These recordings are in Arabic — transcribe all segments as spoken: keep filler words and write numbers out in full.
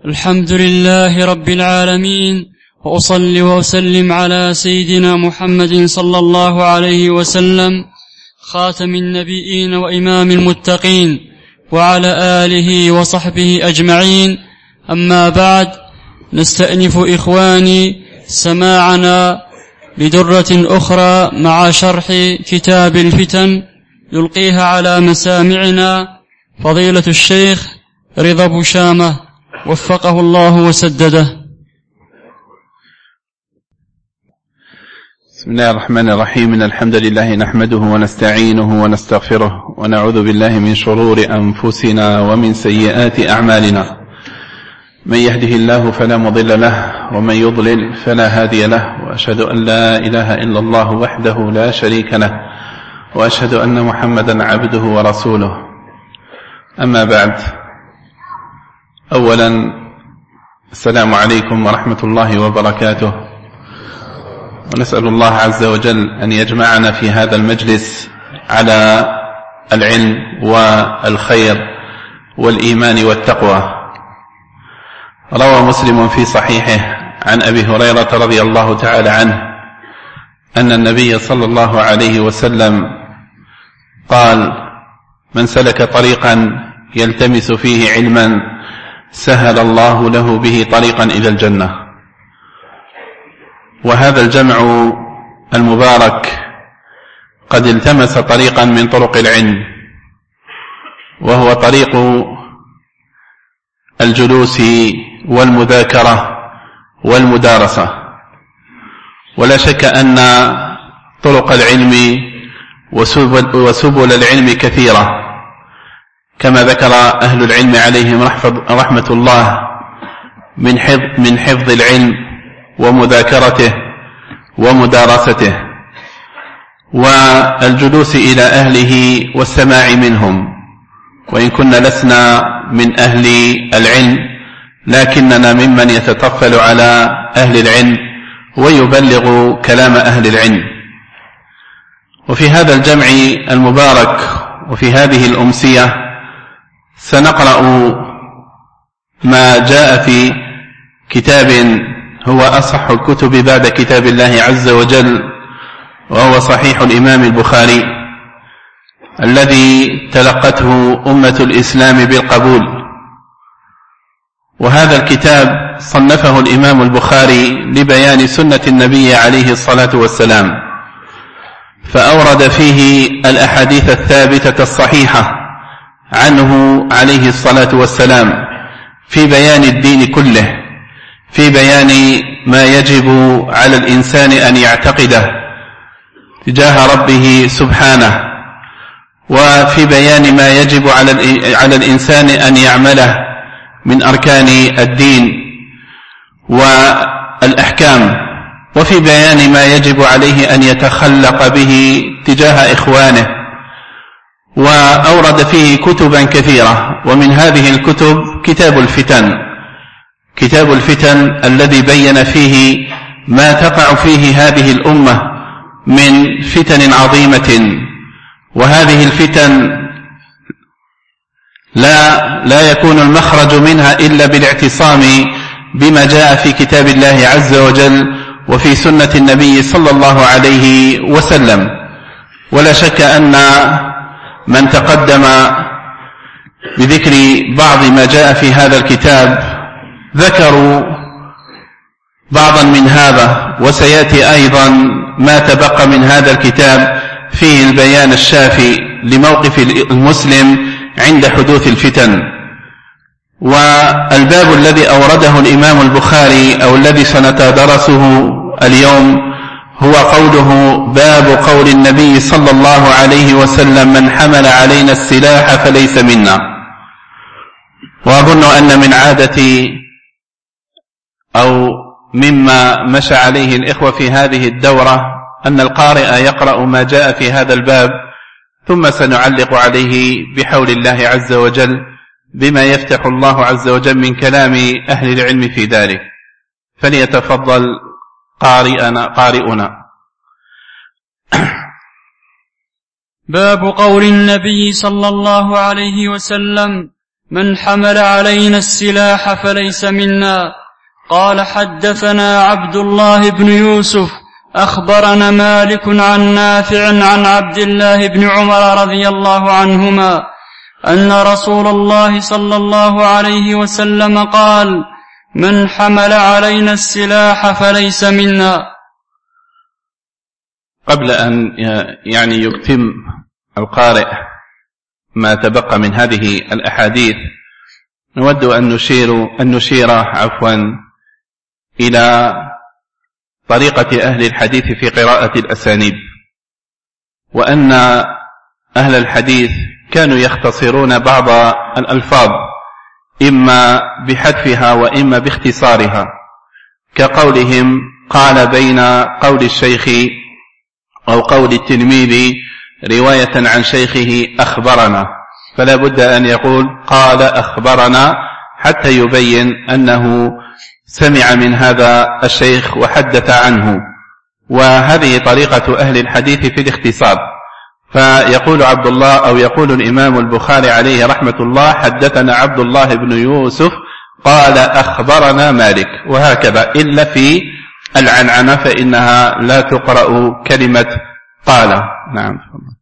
الحمد لله رب العالمين، وأصلي وأسلم على سيدنا محمد صلى الله عليه وسلم خاتم النبيين وإمام المتقين، وعلى آله وصحبه أجمعين. أما بعد، نستأنف إخواني سماعنا لدرة أخرى مع شرح كتاب الفتن يلقيها على مسامعنا فضيلة الشيخ رضا بشامة وفقه الله وسدده. بسم الله الرحمن الرحيم. إن الحمد لله نحمده ونستعينه ونستغفره، ونعوذ بالله من شرور أنفسنا ومن سيئات أعمالنا. من يهده الله فلا مضل له، ومن يضلل فلا هادي له، وأشهد أن لا إله إلا الله وحده لا شريك له، وأشهد أن محمدا عبده ورسوله. أما بعد، أولا السلام عليكم ورحمة الله وبركاته، ونسأل الله عز وجل أن يجمعنا في هذا المجلس على العلم والخير والإيمان والتقوى. روى مسلم في صحيحه عن أبي هريرة رضي الله تعالى عنه أن النبي صلى الله عليه وسلم قال: من سلك طريقا يلتمس فيه علما سهل الله له به طريقا إلى الجنة. وهذا الجمع المبارك قد التمس طريقا من طرق العلم، وهو طريق الجلوس والمذاكرة والمدارسة. ولا شك أن طرق العلم وسبل, وسبل العلم كثيرة، كما ذكر أهل العلم عليهم رحمة الله من حفظ, من حفظ العلم ومذاكرته ومدارسته والجلوس إلى أهله والسماع منهم. وإن كنا لسنا من أهل العلم، لكننا ممن يتطفل على أهل العلم ويبلغ كلام أهل العلم. وفي هذا الجمع المبارك وفي هذه الأمسية سنقرأ ما جاء في كتاب هو أصح الكتب بعد كتاب الله عز وجل، وهو صحيح الإمام البخاري الذي تلقته أمة الإسلام بالقبول. وهذا الكتاب صنفه الإمام البخاري لبيان سنة النبي عليه الصلاة والسلام، فأورد فيه الأحاديث الثابتة الصحيحة عنه عليه الصلاة والسلام في بيان الدين كله، في بيان ما يجب على الإنسان أن يعتقده تجاه ربه سبحانه، وفي بيان ما يجب على الإنسان أن يعمله من أركان الدين والأحكام، وفي بيان ما يجب عليه أن يتخلق به تجاه إخوانه. وأورد فيه كتبا كثيرة، ومن هذه الكتب كتاب الفتن، كتاب الفتن الذي بين فيه ما تقع فيه هذه الأمة من فتن عظيمة. وهذه الفتن لا, لا يكون المخرج منها إلا بالاعتصام بما جاء في كتاب الله عز وجل وفي سنة النبي صلى الله عليه وسلم. ولا شك أن من تقدم بذكر بعض ما جاء في هذا الكتاب ذكروا بعضا من هذا، وسيأتي أيضا ما تبقى من هذا الكتاب فيه البيان الشافي لموقف المسلم عند حدوث الفتن. والباب الذي أورده الإمام البخاري أو الذي سنتدرسه اليوم هو قوله: باب قول النبي صلى الله عليه وسلم: من حمل علينا السلاح فليس منا. وأظن أن من عادة أو مما مشى عليه الإخوة في هذه الدورة أن القارئ يقرأ ما جاء في هذا الباب، ثم سنعلق عليه بحول الله عز وجل بما يفتح الله عز وجل من كلام أهل العلم في ذلك. فليتفضل قارئنا قارئنا. باب قول النبي صلى الله عليه وسلم: من حمل علينا السلاح فليس منا. قال حدثنا عبد الله بن يوسف أخبرنا مالك عن نافع عن عبد الله بن عمر رضي الله عنهما أن رسول الله صلى الله عليه وسلم قال: من حمل علينا السلاح فليس منا. قبل أن يعني يتم القارئ ما تبقى من هذه الأحاديث، نود أن نشير, أن نشير عفوا إلى طريقة أهل الحديث في قراءة الأسانيد، وأن أهل الحديث كانوا يختصرون بعض الألفاظ إما بحذفها وإما باختصارها، كقولهم قال بين قول الشيخ أو قول التلميذ رواية عن شيخه أخبرنا، فلا بد أن يقول قال أخبرنا حتى يبين أنه سمع من هذا الشيخ وحدث عنه. وهذه طريقة أهل الحديث في الاختصار، فيقول عبد الله أو يقول الإمام البخاري عليه رحمة الله: حدثنا عبد الله بن يوسف قال أخبرنا مالك، وهكذا، إلا في العنعنة فإنها لا تقرأ كلمة قال. نعم.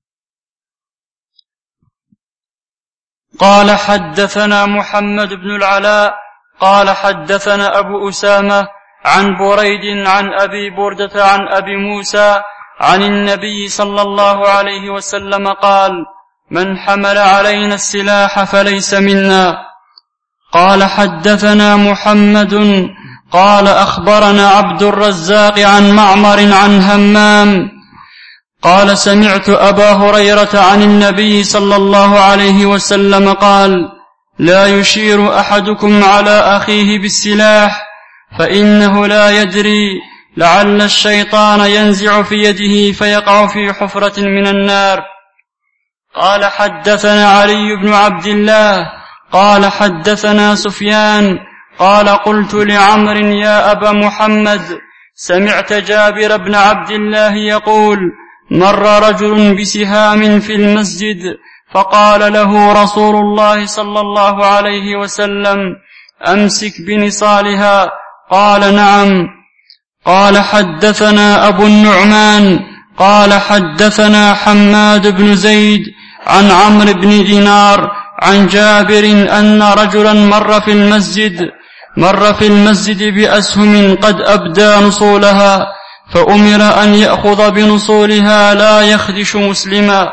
قال حدثنا محمد بن العلاء قال حدثنا أبو أسامة عن بريد عن أبي بردة عن أبي موسى عن النبي صلى الله عليه وسلم قال: من حمل علينا السلاح فليس منا. قال حدثنا محمد قال أخبرنا عبد الرزاق عن معمر عن همام قال: سمعت أبا هريرة عن النبي صلى الله عليه وسلم قال: لا يشير أحدكم على أخيه بالسلاح فإنه لا يدري لعل الشيطان ينزع في يده فيقع في حفرة من النار. قال حدثنا علي بن عبد الله قال حدثنا سفيان قال: قلت لعمر: يا أبا محمد، سمعت جابر بن عبد الله يقول: مر رجل بسهام في المسجد فقال له رسول الله صلى الله عليه وسلم: أمسك بنصالها. قال: نعم. قال حدثنا أبو النعمان قال حدثنا حماد بن زيد عن عمرو بن دينار عن جابر أن رجلا مر في المسجد مر في المسجد بأسهم قد أبدى نصولها، فأمر أن يأخذ بنصولها لا يخدش مسلما.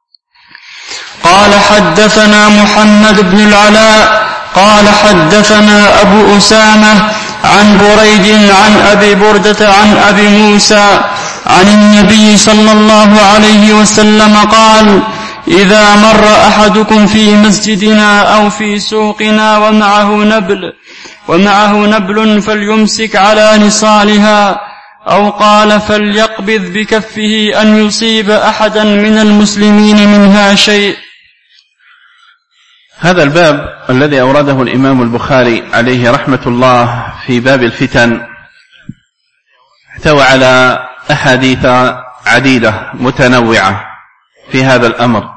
قال حدثنا محمد بن العلاء قال حدثنا أبو أسامة عن بريد عن أبي بردة عن أبي موسى عن النبي صلى الله عليه وسلم قال: إذا مر أحدكم في مسجدنا أو في سوقنا ومعه نبل ومعه نبل فليمسك على نصالها، أو قال: فليقبض بكفه أن يصيب أحدا من المسلمين منها شيء. هذا الباب الذي أورده الإمام البخاري عليه رحمة الله في باب الفتن احتوى على أحاديث عديدة متنوعة في هذا الأمر،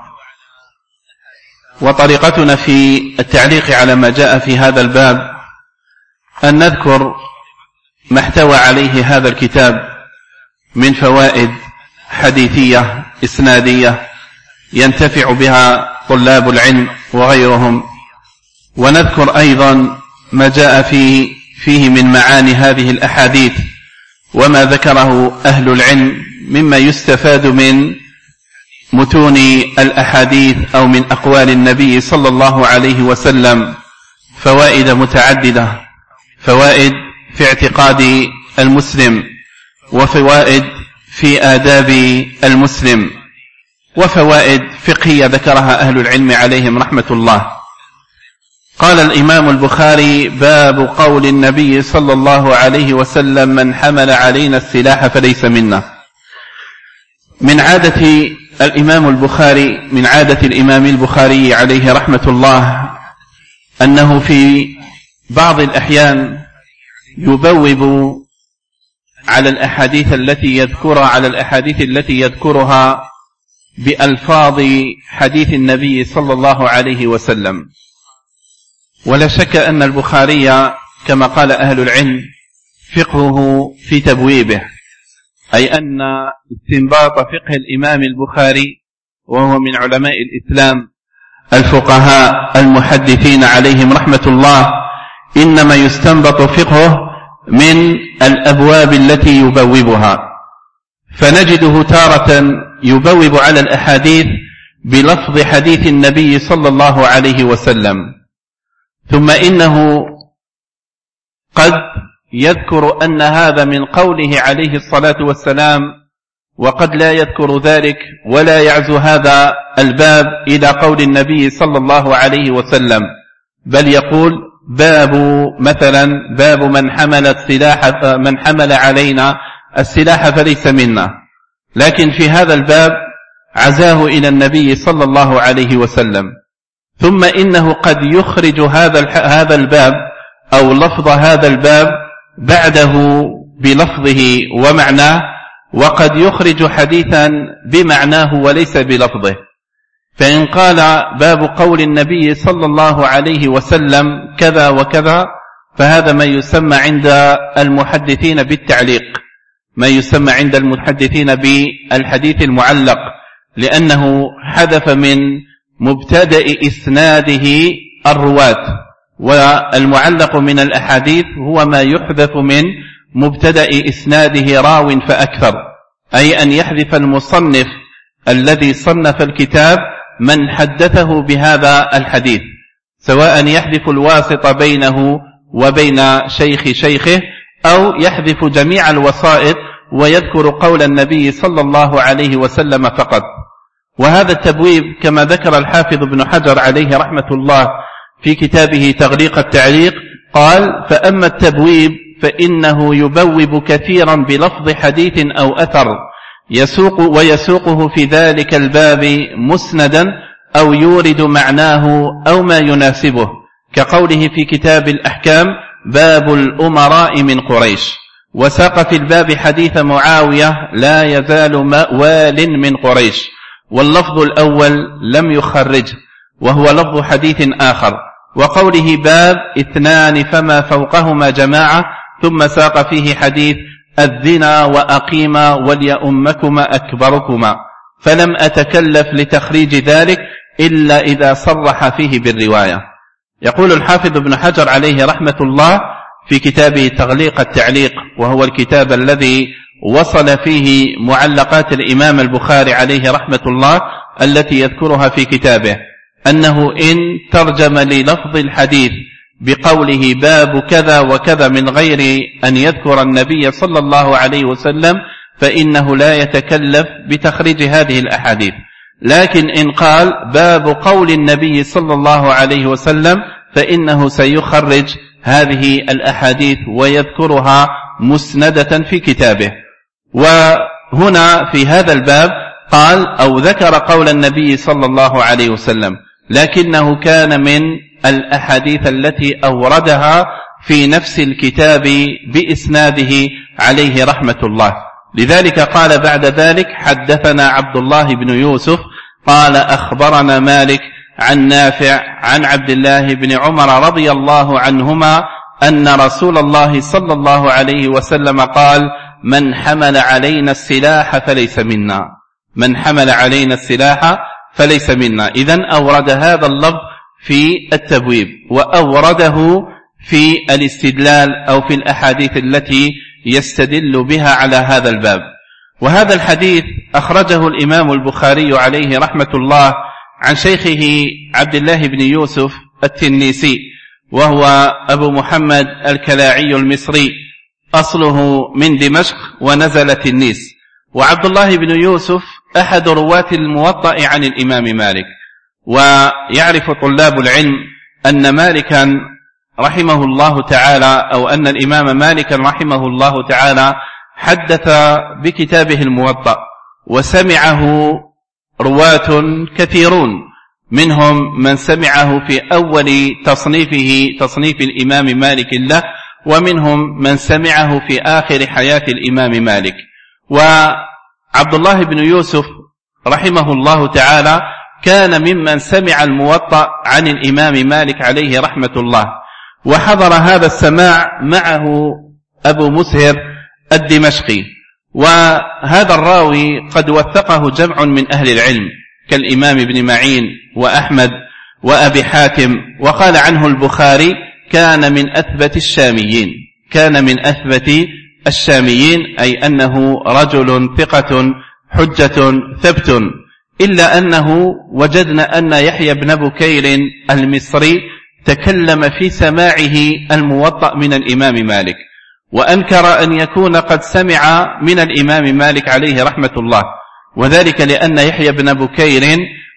وطريقتنا في التعليق على ما جاء في هذا الباب أن نذكر ما احتوى عليه هذا الكتاب من فوائد حديثية إسنادية ينتفع بها طلاب العلم وغيرهم، ونذكر أيضا ما جاء فيه, فيه من معاني هذه الأحاديث وما ذكره أهل العلم مما يستفاد من متون الأحاديث أو من أقوال النبي صلى الله عليه وسلم، فوائد متعددة، فوائد في اعتقاد المسلم، وفوائد في آداب المسلم، وفوائد فقهية ذكرها أهل العلم عليهم رحمة الله. قال الإمام البخاري: باب قول النبي صلى الله عليه وسلم: من حمل علينا السلاح فليس منا. من عادة الإمام البخاري من عادة الإمام البخاري عليه رحمة الله أنه في بعض الأحيان يبوب على الأحاديث التي يذكرها على الأحاديث التي يذكرها بألفاظ حديث النبي صلى الله عليه وسلم، ولا شك أن البخاري كما قال أهل العلم فقهه في تبويبه، أي أن استنباط فقه الإمام البخاري وهو من علماء الإسلام الفقهاء المحدثين عليهم رحمة الله إنما يستنبط فقهه من الأبواب التي يبوبها، فنجده تارة يبوب على الأحاديث بلفظ حديث النبي صلى الله عليه وسلم، ثم إنه قد يذكر أن هذا من قوله عليه الصلاة والسلام، وقد لا يذكر ذلك ولا يعزو هذا الباب إلى قول النبي صلى الله عليه وسلم، بل يقول باب مثلا باب من حمل السلاح من حمل علينا السلاح فليس منا، لكن في هذا الباب عزاه إلى النبي صلى الله عليه وسلم. ثم إنه قد يخرج هذا هذا الباب أو لفظ هذا الباب بعده بلفظه ومعناه، وقد يخرج حديثا بمعناه وليس بلفظه. فإن قال باب قول النبي صلى الله عليه وسلم كذا وكذا، فهذا ما يسمى عند المحدثين بالتعليق، ما يسمى عند المحدثين بالحديث المعلق، لأنه حذف من مبتدأ إسناده الرواة، والمعلق من الأحاديث هو ما يحذف من مبتدأ إسناده راو فأكثر، أي أن يحذف المصنف الذي صنف الكتاب من حدثه بهذا الحديث، سواء يحذف الواسطة بينه وبين شيخ شيخه، أو يحذف جميع الوسائط ويذكر قول النبي صلى الله عليه وسلم فقط. وهذا التبويب كما ذكر الحافظ ابن حجر عليه رحمة الله في كتابه تغليق التعليق قال: فأما التبويب فإنه يبوب كثيرا بلفظ حديث أو أثر يسوق ويسوقه في ذلك الباب مسندا أو يورد معناه أو ما يناسبه، كقوله في كتاب الأحكام باب الأمراء من قريش، وساق في الباب حديث معاوية لا يزال وال من قريش، واللفظ الأول لم يخرجه وهو لفظ حديث آخر، وقوله باب اثنان فما فوقهما جماعة، ثم ساق فيه حديث الزنا وأقيما وليؤمكما أكبركما، فلم أتكلف لتخريج ذلك إلا إذا صرح فيه بالرواية. يقول الحافظ ابن حجر عليه رحمة الله في كتابه تغليق التعليق، وهو الكتاب الذي وصل فيه معلقات الإمام البخاري عليه رحمة الله التي يذكرها في كتابه، أنه إن ترجم للفظ الحديث بقوله باب كذا وكذا من غير أن يذكر النبي صلى الله عليه وسلم فإنه لا يتكلف بتخريج هذه الأحاديث، لكن إن قال باب قول النبي صلى الله عليه وسلم فإنه سيخرج هذه الأحاديث ويذكرها مسندة في كتابه. وهنا في هذا الباب قال أو ذكر قول النبي صلى الله عليه وسلم، لكنه كان من الأحاديث التي أوردها في نفس الكتاب بإسناده عليه رحمة الله. لذلك قال بعد ذلك حدثنا عبد الله بن يوسف قال أخبرنا مالك عن نافع عن عبد الله بن عمر رضي الله عنهما أن رسول الله صلى الله عليه وسلم قال من حمل علينا السلاح فليس منا، من حمل علينا السلاح فليس منا. إذن أورد هذا اللفظ في التبويب، وأورده في الاستدلال أو في الأحاديث التي يستدل بها على هذا الباب. وهذا الحديث أخرجه الإمام البخاري عليه رحمة الله عن شيخه عبد الله بن يوسف التنيسي، وهو أبو محمد الكلاعي المصري، أصله من دمشق ونزل تنيس. وعبد الله بن يوسف أحد رواة الموطأ عن الإمام مالك، ويعرف طلاب العلم أن مالكا رحمه الله تعالى أو أن الإمام مالكا رحمه الله تعالى حدث بكتابه الموطأ، وسمعه رواة كثيرون، منهم من سمعه في أول تصنيفه تصنيف الإمام مالك له، ومنهم من سمعه في آخر حياة الإمام مالك. وعبد الله بن يوسف رحمه الله تعالى كان ممن سمع الموطأ عن الإمام مالك عليه رحمة الله، وحضر هذا السماع معه أبو مسهر الدمشقي. وهذا الراوي قد وثقه جمع من أهل العلم كالإمام ابن معين وأحمد وأبي حاتم، وقال عنه البخاري كان من أثبت الشاميين، كان من أثبت الشاميين، أي أنه رجل ثقة حجة ثبت، إلا أنه وجدنا أن يحيى بن بكير المصري تكلم في سماعه الموطأ من الإمام مالك، وأنكر أن يكون قد سمع من الإمام مالك عليه رحمة الله، وذلك لأن يحيى بن بكير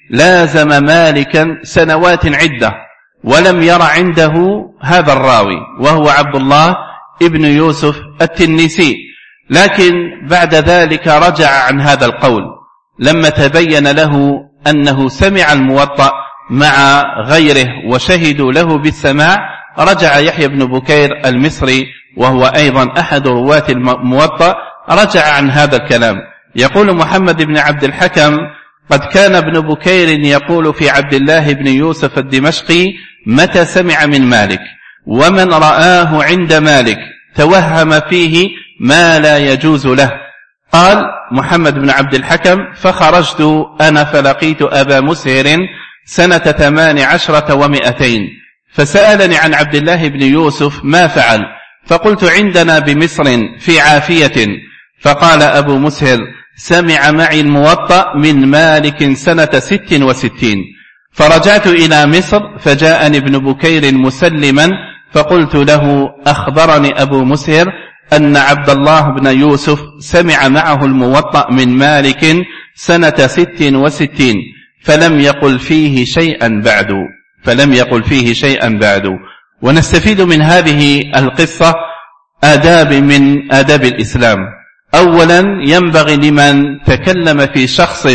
لازم مالكا سنوات عدة ولم ير عنده هذا الراوي وهو عبد الله ابن يوسف التنيسي، لكن بعد ذلك رجع عن هذا القول لما تبين له أنه سمع الموطأ مع غيره وشهدوا له بالسماع. رجع يحيى بن بكير المصري وهو أيضا أحد رواة الموطأ، رجع عن هذا الكلام. يقول محمد بن عبد الحكم قد كان ابن بكير يقول في عبد الله بن يوسف الدمشقي متى سمع من مالك، ومن رآه عند مالك توهم فيه ما لا يجوز له. قال محمد بن عبد الحكم فخرجت أنا فلقيت أبا مسهر سنة ثمان عشرة ومئتين فسألني عن عبد الله بن يوسف ما فعل، فقلت عندنا بمصر في عافية، فقال أبو مسهر سمع معي الموطأ من مالك سنة ست وستين. فرجعت إلى مصر فجاءني ابن بكير مسلما، فقلت له أخبرني أبو مسهر أن عبد الله بن يوسف سمع معه الموطأ من مالك سنة ست وستين فلم يقل فيه شيئا بعد فلم يقل فيه شيئا بعد. ونستفيد من هذه القصة آداب من آداب الإسلام. أولا ينبغي لمن تكلم في شخص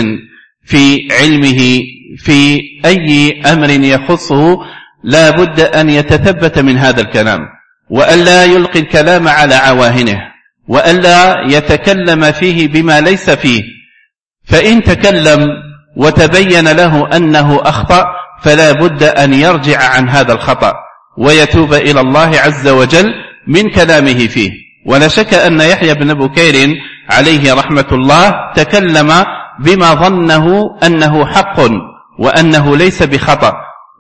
في علمه في أي أمر يخصه لا بد أن يتثبت من هذا الكلام، وألا يلقي الكلام على عواهنه، وألا يتكلم فيه بما ليس فيه. فإن تكلم وتبين له أنه أخطأ فلا بد أن يرجع عن هذا الخطأ ويتوب إلى الله عز وجل من كلامه فيه. ولا شك أن يحيى بن بكير عليه رحمة الله تكلم بما ظنه أنه حق وأنه ليس بخطأ،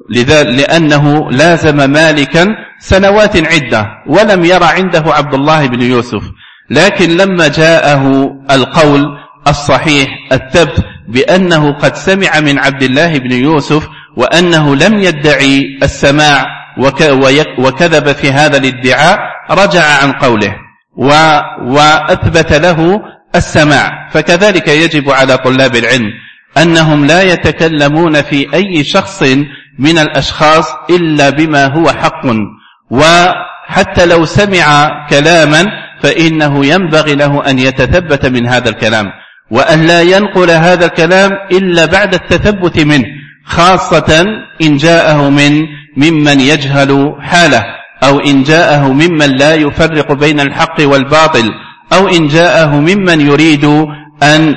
لأنه لازم مالكا سنوات عدة ولم ير عنده عبد الله بن يوسف. لكن لما جاءه القول الصحيح الثبت بأنه قد سمع من عبد الله بن يوسف وأنه لم يدعي السماع وكذب في هذا الادعاء، رجع عن قوله وأثبت له السماع. فكذلك يجب على طلاب العلم أنهم لا يتكلمون في أي شخص من الأشخاص إلا بما هو حق، وحتى لو سمع كلاما فإنه ينبغي له أن يتثبت من هذا الكلام، وأن لا ينقل هذا الكلام إلا بعد التثبت منه، خاصة إن جاءه من ممن يجهل حاله، أو إن جاءه ممن لا يفرق بين الحق والباطل، أو إن جاءه ممن يريد أن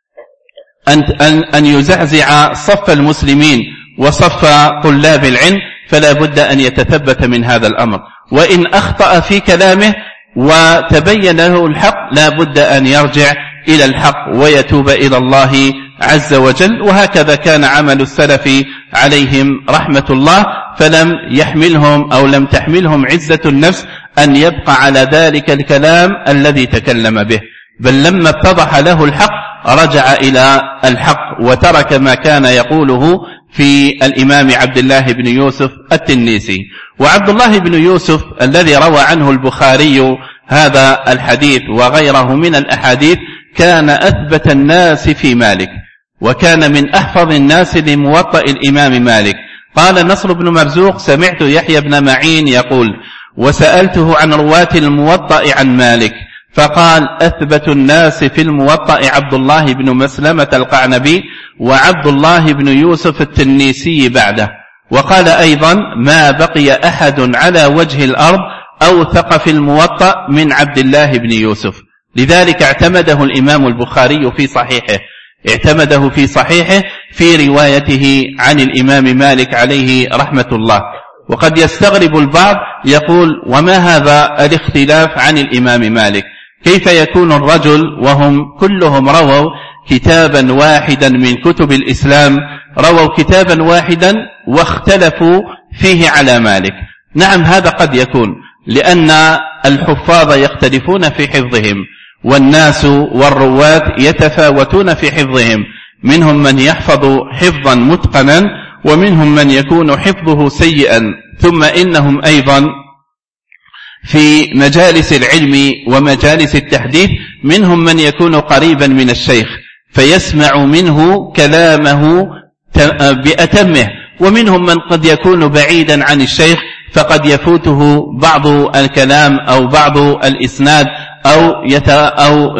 أن أن, أن يزعزع صف المسلمين وصف طلاب العلم، فلا بد أن يتثبت من هذا الأمر. وإن أخطأ في كلامه وتبين له الحق لا بد أن يرجع إلى الحق ويتوب إلى الله عز وجل. وهكذا كان عمل السلف عليهم رحمة الله، فلم يحملهم أو لم تحملهم عزة النفس أن يبقى على ذلك الكلام الذي تكلم به، بل لما اتضح له الحق رجع إلى الحق وترك ما كان يقوله في الإمام عبد الله بن يوسف التنيسي. وعبد الله بن يوسف الذي روى عنه البخاري هذا الحديث وغيره من الأحاديث كان أثبت الناس في مالك، وكان من أحفظ الناس لموطأ الإمام مالك. قال نصر بن مرزوق سمعت يحيى بن معين يقول وسألته عن رواة الموطأ عن مالك فقال أثبت الناس في الموطأ عبد الله بن مسلمة القعنبي وعبد الله بن يوسف التنيسي بعده. وقال أيضا ما بقي أحد على وجه الأرض أوثق في الموطأ من عبد الله بن يوسف، لذلك اعتمده الإمام البخاري في صحيحه. اعتمده في صحيحه في روايته عن الإمام مالك عليه رحمة الله. وقد يستغرب البعض يقول: وما هذا الاختلاف عن الإمام مالك؟ كيف يكون الرجل وهم كلهم رووا كتابا واحدا من كتب الإسلام، رووا كتابا واحدا واختلفوا فيه على مالك؟ نعم، هذا قد يكون لأن الحفاظ يختلفون في حفظهم، والناس والرواة يتفاوتون في حفظهم، منهم من يحفظ حفظا متقنا ومنهم من يكون حفظه سيئا. ثم إنهم أيضا في مجالس العلم ومجالس التحديث منهم من يكون قريبا من الشيخ فيسمع منه كلامه بأتمه، ومنهم من قد يكون بعيدا عن الشيخ فقد يفوته بعض الكلام أو بعض الإسناد، أو, يت أو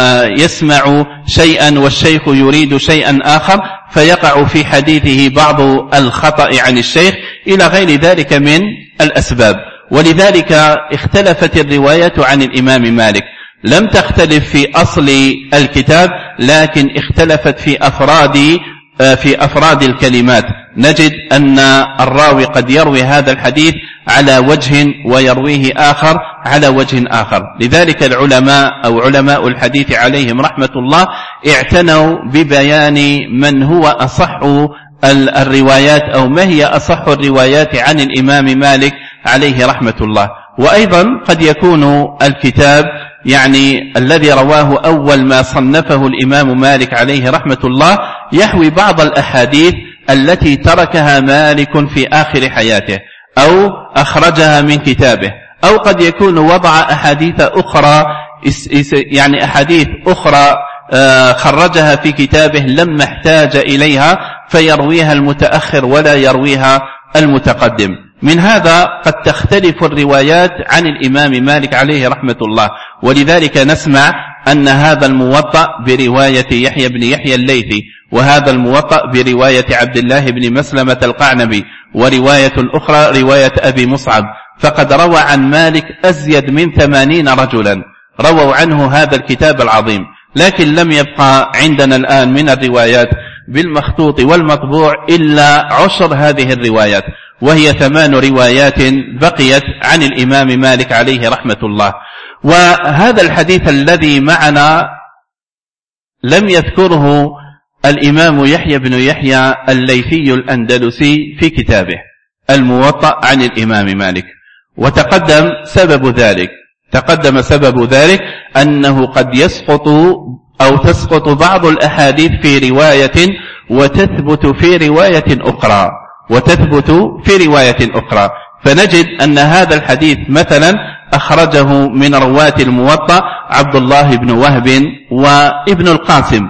يسمع شيئا والشيخ يريد شيئا آخر فيقع في حديثه بعض الخطأ عن الشيخ إلى غير ذلك من الأسباب. ولذلك اختلفت الروايات عن الإمام مالك، لم تختلف في أصل الكتاب لكن اختلفت في أفراد في أفراد الكلمات. نجد أن الراوي قد يروي هذا الحديث على وجه ويرويه آخر على وجه آخر. لذلك العلماء أو علماء الحديث عليهم رحمة الله اعتنوا ببيان من هو أصح الروايات أو ما هي أصح الروايات عن الإمام مالك عليه رحمة الله. وأيضا قد يكون الكتاب يعني الذي رواه أول ما صنفه الإمام مالك عليه رحمة الله يحوي بعض الأحاديث التي تركها مالك في آخر حياته أو أخرجها من كتابه، أو قد يكون وضع أحاديث أخرى يعني أحاديث أخرى خرجها في كتابه لما احتاج إليها فيرويها المتأخر ولا يرويها المتقدم. من هذا قد تختلف الروايات عن الإمام مالك عليه رحمة الله. ولذلك نسمع أن هذا الموطأ برواية يحيى بن يحيى الليثي، وهذا الموطأ برواية عبد الله بن مسلمة القعنبي، ورواية الأخرى رواية أبي مصعب. فقد روى عن مالك أزيد من ثمانين رجلا رووا عنه هذا الكتاب العظيم، لكن لم يبقى عندنا الآن من الروايات بالمخطوط والمطبوع إلا عشر هذه الروايات، وهي ثمان روايات بقيت عن الإمام مالك عليه رحمة الله. وهذا الحديث الذي معنا لم يذكره الإمام يحيى بن يحيى الليثي الأندلسي في كتابه الموطأ عن الإمام مالك، وتقدم سبب ذلك تقدم سبب ذلك أنه قد يسقط أو تسقط بعض الأحاديث في رواية وتثبت في رواية أخرى وتثبت في رواية أخرى فنجد أن هذا الحديث مثلا أخرجه من رواة الموطأ عبد الله بن وهب وابن القاسم،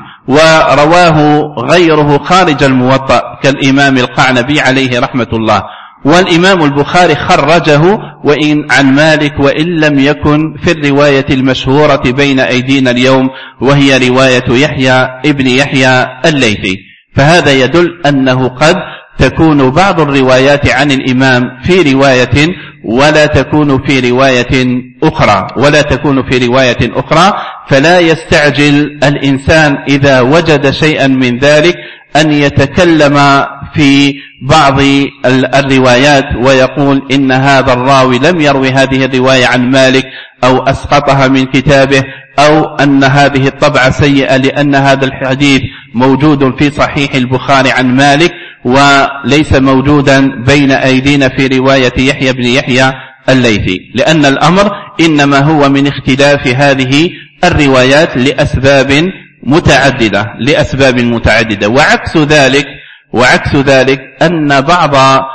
ورواه غيره خارج الموطأ كالإمام القعنبي عليه رحمة الله، والإمام البخاري خرجه وإن عن مالك وإن لم يكن في الرواية المشهورة بين أيدينا اليوم وهي رواية يحيى ابن يحيى الليثي. فهذا يدل أنه قد تكون بعض الروايات عن الإمام في رواية ولا تكون في رواية أخرى ولا تكون في رواية أخرى فلا يستعجل الإنسان إذا وجد شيئا من ذلك أن يتكلم في بعض الروايات ويقول إن هذا الراوي لم يروي هذه الرواية عن مالك أو أسقطها من كتابه، أو أن هذه الطبعة سيئة لأن هذا الحديث موجود في صحيح البخاري عن مالك وليس موجودا بين أيدينا في رواية يحيى بن يحيى الليثي، لأن الأمر إنما هو من اختلاف هذه الروايات لأسباب متعددة لأسباب متعددة وعكس ذلك وعكس ذلك أن بعض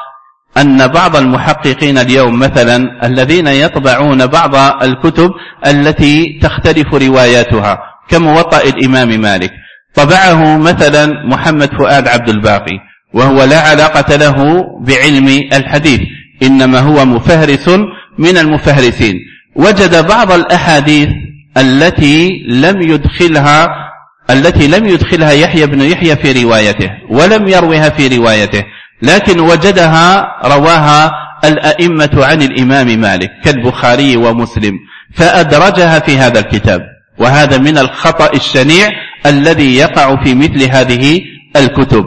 أن بعض المحققين اليوم مثلا الذين يطبعون بعض الكتب التي تختلف رواياتها كموطأ الإمام مالك، طبعه مثلا محمد فؤاد عبد الباقي وهو لا علاقة له بعلم الحديث، إنما هو مفهرس من المفهرسين، وجد بعض الأحاديث التي لم يدخلها التي لم يدخلها يحيى بن يحيى في روايته ولم يروها في روايته، لكن وجدها رواها الأئمة عن الإمام مالك كالبخاري ومسلم فأدرجها في هذا الكتاب. وهذا من الخطأ الشنيع الذي يقع في مثل هذه الكتب،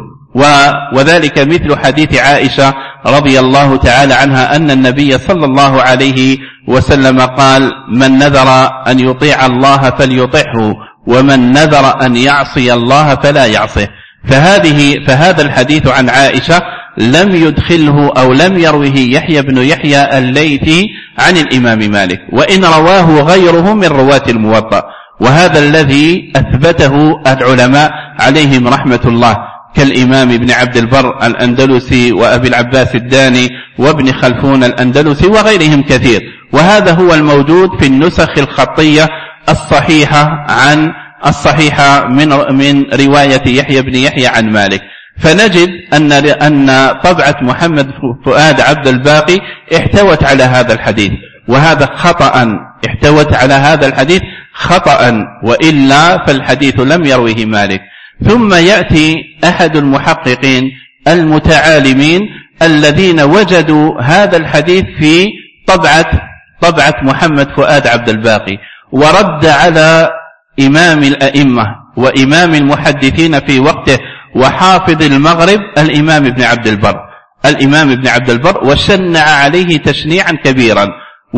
وذلك مثل حديث عائشة رضي الله تعالى عنها أن النبي صلى الله عليه وسلم قال: من نذر أن يطيع الله فليطعه، ومن نذر أن يعصي الله فلا يعصه. فهذه فهذا الحديث عن عائشة لم يدخله أو لم يروه يحيى بن يحيى الليثي عن الإمام مالك، وإن رواه غيره من رواة الموطأ، وهذا الذي أثبته العلماء عليهم رحمة الله كالإمام ابن عبد البر الأندلسي وأبي العباس الداني وابن خلفون الأندلسي وغيرهم كثير. وهذا هو الموجود في النسخ الخطية الصحيحة عن الصحيحة من من رواية يحيى بن يحيى عن مالك. فنجد أن أن طبعة محمد فؤاد عبد الباقي احتوت على هذا الحديث، وهذا خطأ، احتوت على هذا الحديث خطأ، وإلا فالحديث لم يروه مالك. ثم يأتي أحد المحققين المتعالمين الذين وجدوا هذا الحديث في طبعة طبعة محمد فؤاد عبد الباقي، ورد على إمام الأئمة وإمام المحدثين في وقته وحافظ المغرب الإمام ابن عبد البر الإمام ابن عبد البر وشنع عليه تشنيعا كبيرا،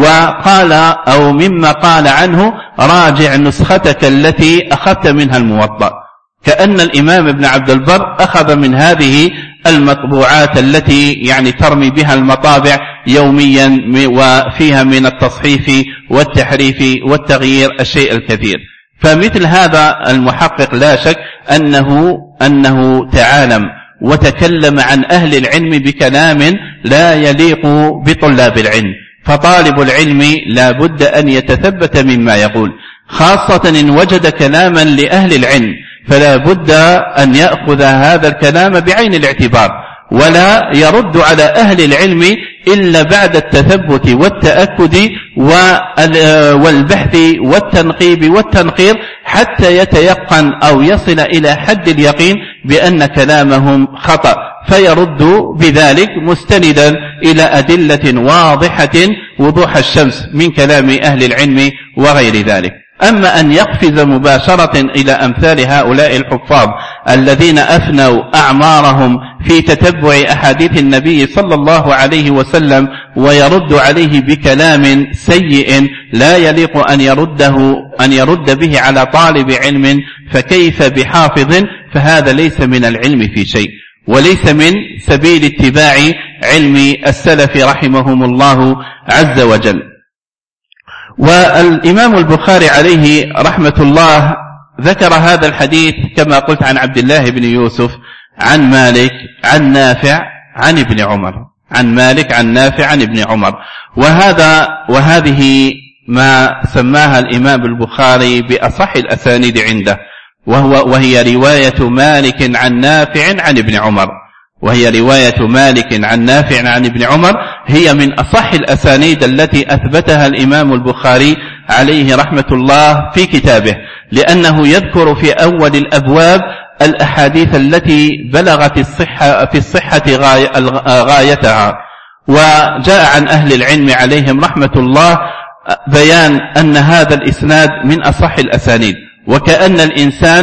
وقال أو مما قال عنه: راجع نسختك التي أخذت منها الموطأ. كأن الإمام ابن عبد البر أخذ من هذه المطبوعات التي يعني ترمي بها المطابع يوميا، وفيها من التصحيف والتحريف والتغيير الشيء الكثير. فمثل هذا المحقق لا شك أنه, أنه تعالم وتكلم عن أهل العلم بكلام لا يليق بطلاب العلم، فطالب العلم لا بد أن يتثبت مما يقول، خاصة إن وجد كلاما لأهل العلم فلا بد أن يأخذ هذا الكلام بعين الاعتبار، ولا يرد على أهل العلم إلا بعد التثبت والتأكد والبحث والتنقيب والتنقير، حتى يتيقن أو يصل إلى حد اليقين بأن كلامهم خطأ، فيرد بذلك مستندا إلى أدلة واضحة وضوح الشمس من كلام أهل العلم وغير ذلك. أما أن يقفز مباشرة إلى أمثال هؤلاء الحفاظ الذين أفنوا أعمارهم في تتبع أحاديث النبي صلى الله عليه وسلم ويرد عليه بكلام سيء لا يليق أن يرده أن يرد به على طالب علم، فكيف بحافظ؟ فهذا ليس من العلم في شيء، وليس من سبيل اتباع علم السلف رحمهم الله عز وجل. والإمام البخاري عليه رحمة الله ذكر هذا الحديث كما قلت عن عبد الله بن يوسف عن مالك عن نافع عن ابن عمر، عن مالك عن نافع عن ابن عمر. وهذا وهذه ما سماها الإمام البخاري بأصح الأسانيد عنده، وهو وهي رواية مالك عن نافع عن ابن عمر وهي رواية مالك عن نافع عن ابن عمر هي من أصح الأسانيد التي أثبتها الإمام البخاري عليه رحمة الله في كتابه، لأنه يذكر في أول الأبواب الأحاديث التي بلغت الصحة في الصحة غايتها. وجاء عن أهل العلم عليهم رحمة الله بيان أن هذا الإسناد من أصح الأسانيد، وكأن الإنسان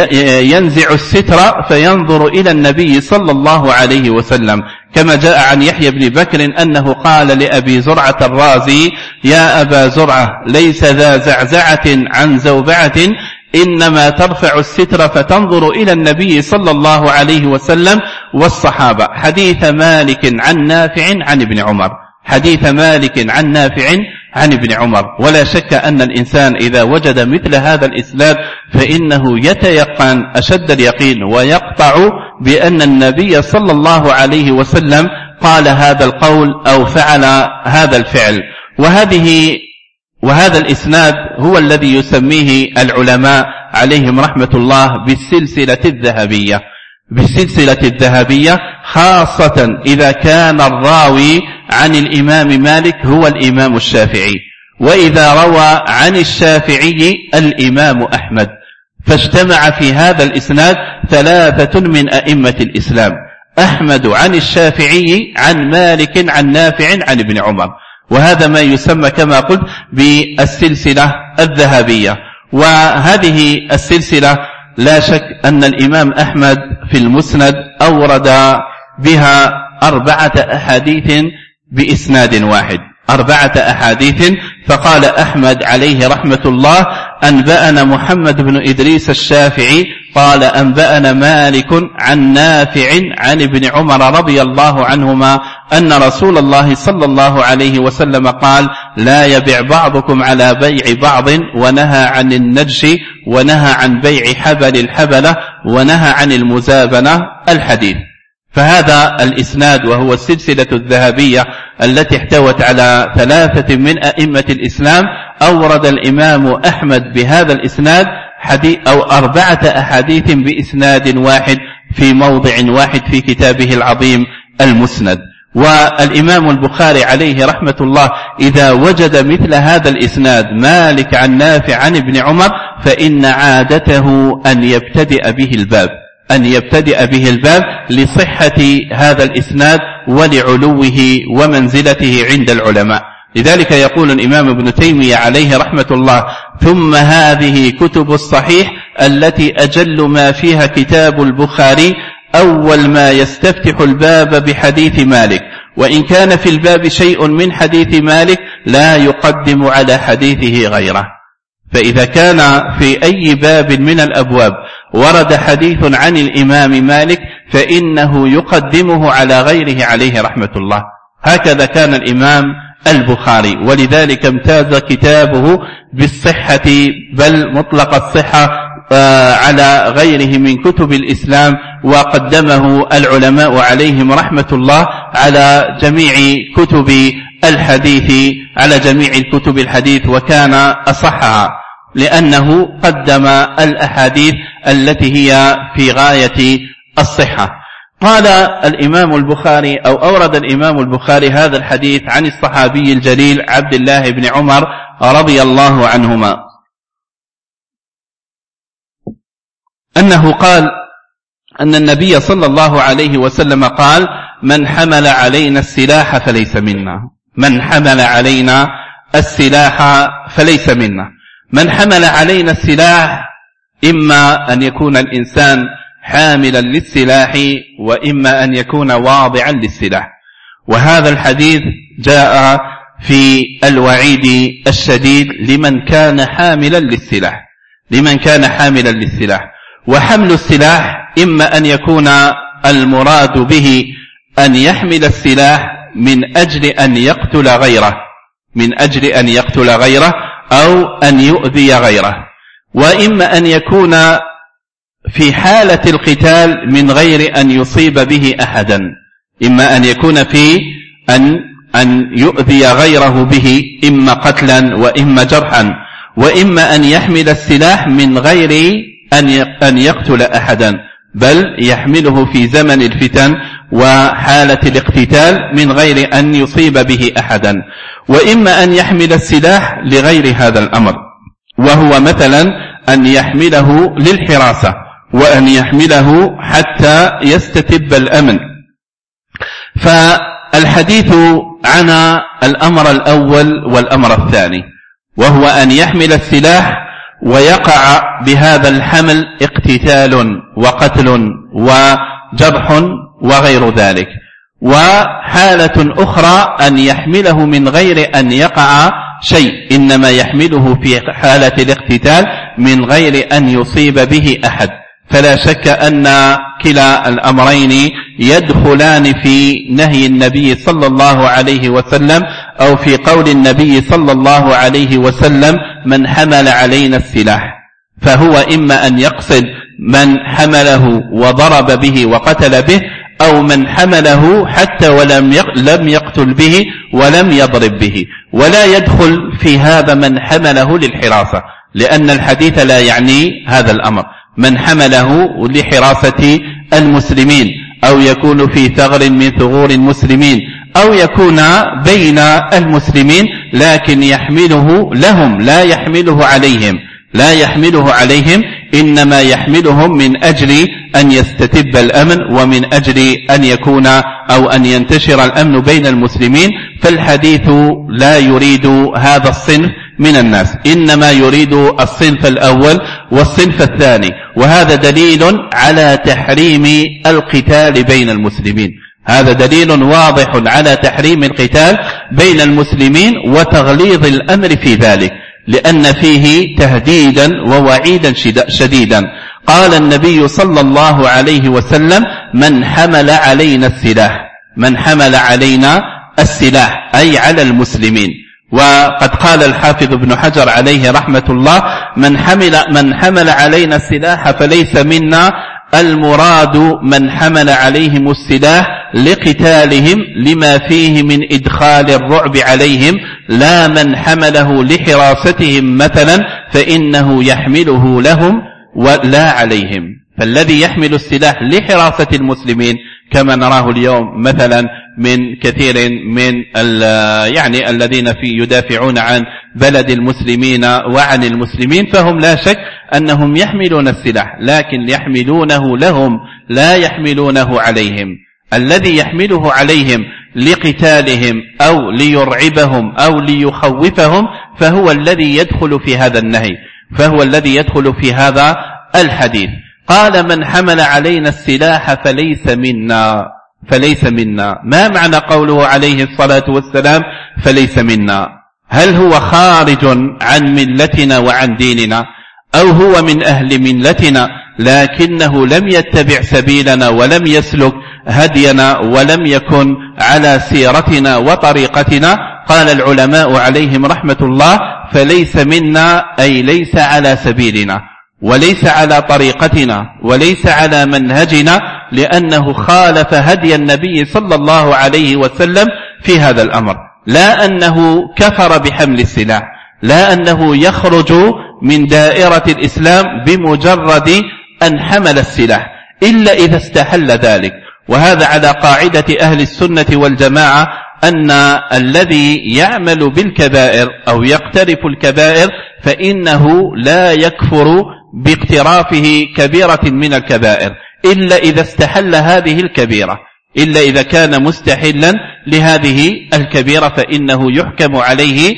ينزع الستر فينظر إلى النبي صلى الله عليه وسلم، كما جاء عن يحيى بن بكر أنه قال لأبي زرعة الرازي: يا أبا زرعة، ليس ذا زعزعة عن زوبعة، إنما ترفع الستر فتنظر إلى النبي صلى الله عليه وسلم والصحابة. حديث مالك عن نافع عن ابن عمر حديث مالك عن نافع عن ابن عمر. ولا شك أن الإنسان إذا وجد مثل هذا الإسناد فإنه يتيقن أشد اليقين ويقطع بأن النبي صلى الله عليه وسلم قال هذا القول أو فعل هذا الفعل. وهذه وهذا الإسناد هو الذي يسميه العلماء عليهم رحمة الله بالسلسلة الذهبية بالسلسلة الذهبية خاصة إذا كان الراوي عن الإمام مالك هو الإمام الشافعي، وإذا روى عن الشافعي الإمام أحمد، فاجتمع في هذا الإسناد ثلاثة من أئمة الإسلام: أحمد عن الشافعي عن مالك عن نافع عن ابن عمر. وهذا ما يسمى كما قلت بالسلسلة الذهبية. وهذه السلسلة لا شك أن الإمام أحمد في المسند أورد بها أربعة أحاديث بإسناد واحد، أربعة أحاديث. فقال أحمد عليه رحمة الله: أنبأنا محمد بن إدريس الشافعي قال أنبأنا مالك عن نافع عن ابن عمر رضي الله عنهما أن رسول الله صلى الله عليه وسلم قال: لا يبع بعضكم على بيع بعض، ونهى عن النجش، ونهى عن بيع حبل الحبلة، ونهى عن المزابنة. الحديث. فهذا الإسناد وهو السلسلة الذهبية التي احتوت على ثلاثة من أئمة الإسلام، أورد الإمام أحمد بهذا الإسناد حديث أو أربعة أحاديث بإسناد واحد في موضع واحد في كتابه العظيم المسند. والإمام البخاري عليه رحمة الله إذا وجد مثل هذا الإسناد مالك عن نافع عن ابن عمر فإن عادته أن يبتدئ به الباب أن يبتدئ به الباب لصحة هذا الإسناد ولعلوه ومنزلته عند العلماء. لذلك يقول الإمام ابن تيمية عليه رحمة الله: ثم هذه كتب الصحيح التي أجل ما فيها كتاب البخاري أول ما يستفتح الباب بحديث مالك، وإن كان في الباب شيء من حديث مالك لا يقدم على حديثه غيره. فإذا كان في أي باب من الأبواب ورد حديث عن الإمام مالك فإنه يقدمه على غيره عليه رحمة الله. هكذا كان الإمام البخاري، ولذلك امتاز كتابه بالصحة بل مطلق الصحة على غيره من كتب الإسلام، وقدمه العلماء عليهم رحمة الله على جميع كتب الحديث على جميع الكتب الحديث وكان أصحها، لأنه قدم الأحاديث التي هي في غاية الصحة. قال الإمام البخاري أو أورد الإمام البخاري هذا الحديث عن الصحابي الجليل عبد الله بن عمر رضي الله عنهما أنه قال أن النبي صلى الله عليه وسلم قال: من حمل علينا السلاح فليس منا من حمل علينا السلاح فليس منا من حمل علينا السلاح إما أن يكون الإنسان حاملا للسلاح، وإما أن يكون واضعا للسلاح. وهذا الحديث جاء في الوعيد الشديد لمن كان حاملا للسلاح لمن كان حاملا للسلاح وحمل السلاح إما أن يكون المراد به أن يحمل السلاح من أجل أن يقتل غيره من أجل أن يقتل غيره أو أن يؤذي غيره، وإما أن يكون في حالة القتال من غير أن يصيب به أحدا، إما أن يكون في أن أن يؤذي غيره به إما قتلا وإما جرحا، وإما أن يحمل السلاح من غير أن يقتل أحدا، بل يحمله في زمن الفتن وحالة الاقتتال من غير أن يصيب به أحدا، وإما أن يحمل السلاح لغير هذا الأمر، وهو مثلا أن يحمله للحراسة وأن يحمله حتى يستتب الأمن. فالحديث عن الأمر الأول والأمر الثاني، وهو أن يحمل السلاح ويقع بهذا الحمل اقتتال وقتل وجرح وغير ذلك، وحالة أخرى أن يحمله من غير أن يقع شيء، إنما يحمله في حالة الاقتتال من غير أن يصيب به أحد. فلا شك أن كلا الأمرين يدخلان في نهي النبي صلى الله عليه وسلم أو في قول النبي صلى الله عليه وسلم: من حمل علينا السلاح، فهو إما أن يقصد من حمله وضرب به وقتل به، أو من حمله حتى ولم لم يقتل به ولم يضرب به. ولا يدخل في هذا من حمله للحراسة، لأن الحديث لا يعني هذا الأمر، من حمله لحراسة المسلمين أو يكون في ثغر من ثغور المسلمين أو يكون بين المسلمين، لكن يحمله لهم لا يحمله عليهم لا يحمله عليهم إنما يحملهم من أجل أن يستتب الأمن ومن أجل أن يكون أو أن ينتشر الأمن بين المسلمين. فالحديث لا يريد هذا الصنف من الناس، إنما يريد الصنف الأول والصنف الثاني. وهذا دليل على تحريم القتال بين المسلمين، هذا دليل واضح على تحريم القتال بين المسلمين وتغليظ الأمر في ذلك، لأن فيه تهديدا ووعيدا شديدا. قال النبي صلى الله عليه وسلم: من حمل علينا السلاح، من حمل علينا السلاح أي على المسلمين. وقد قال الحافظ ابن حجر عليه رحمة الله: من حمل, من حمل علينا السلاح فليس منا، المراد من حمل عليهم السلاح لقتالهم لما فيه من إدخال الرعب عليهم، لا من حمله لحراستهم مثلا فإنه يحمله لهم ولا عليهم. فالذي يحمل السلاح لحراسة المسلمين كما نراه اليوم مثلا من كثير من يعني الذين في يدافعون عن بلد المسلمين وعن المسلمين، فهم لا شك أنهم يحملون السلاح، لكن يحملونه لهم لا يحملونه عليهم. الذي يحمله عليهم لقتالهم أو ليرعبهم أو ليخوفهم فهو الذي يدخل في هذا النهي، فهو الذي يدخل في هذا الحديث. قال: من حمل علينا السلاح فليس منا، فليس منا. ما معنى قوله عليه الصلاة والسلام فليس منا؟ هل هو خارج عن ملتنا وعن ديننا، أو هو من أهل ملتنا لكنه لم يتبع سبيلنا ولم يسلك هدينا ولم يكن على سيرتنا وطريقتنا؟ قال العلماء عليهم رحمة الله: فليس منا أي ليس على سبيلنا وليس على طريقتنا وليس على منهجنا، لأنه خالف هدي النبي صلى الله عليه وسلم في هذا الأمر. لا أنه كفر بحمل السلاح، لا أنه يخرج من دائرة الإسلام بمجرد أن حمل السلاح، إلا إذا استحل ذلك. وهذا على قاعدة أهل السنة والجماعة، أن الذي يعمل بالكبائر أو يقترف الكبائر فإنه لا يكفر باقترافه كبيرة من الكبائر إلا إذا استحل هذه الكبيرة، إلا إذا كان مستحلا لهذه الكبيرة فإنه يحكم عليه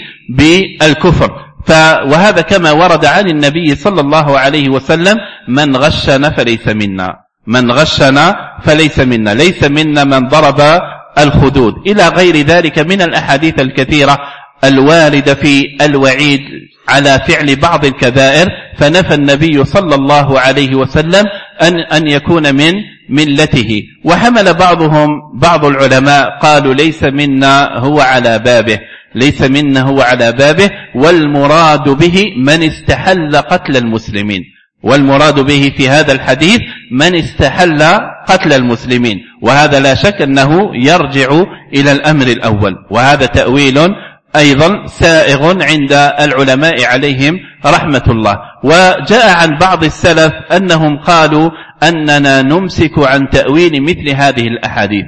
بالكفر. وهذا كما ورد عن النبي صلى الله عليه وسلم: من غشنا فليس منا، من غشنا فليس منا، ليس منا من ضرب الخدود، إلى غير ذلك من الأحاديث الكثيرة الواردة في الوعيد على فعل بعض الكبائر. فنفى النبي صلى الله عليه وسلم أن, أن يكون من ملته. وحمل بعضهم بعض العلماء قالوا: ليس منا هو على بابه، ليس منا هو على بابه، والمراد به من استحل قتل المسلمين، والمراد به في هذا الحديث من استحل قتل المسلمين. وهذا لا شك أنه يرجع إلى الأمر الأول، وهذا تأويل أيضا سائغ عند العلماء عليهم رحمة الله. وجاء عن بعض السلف أنهم قالوا أننا نمسك عن تأويل مثل هذه الأحاديث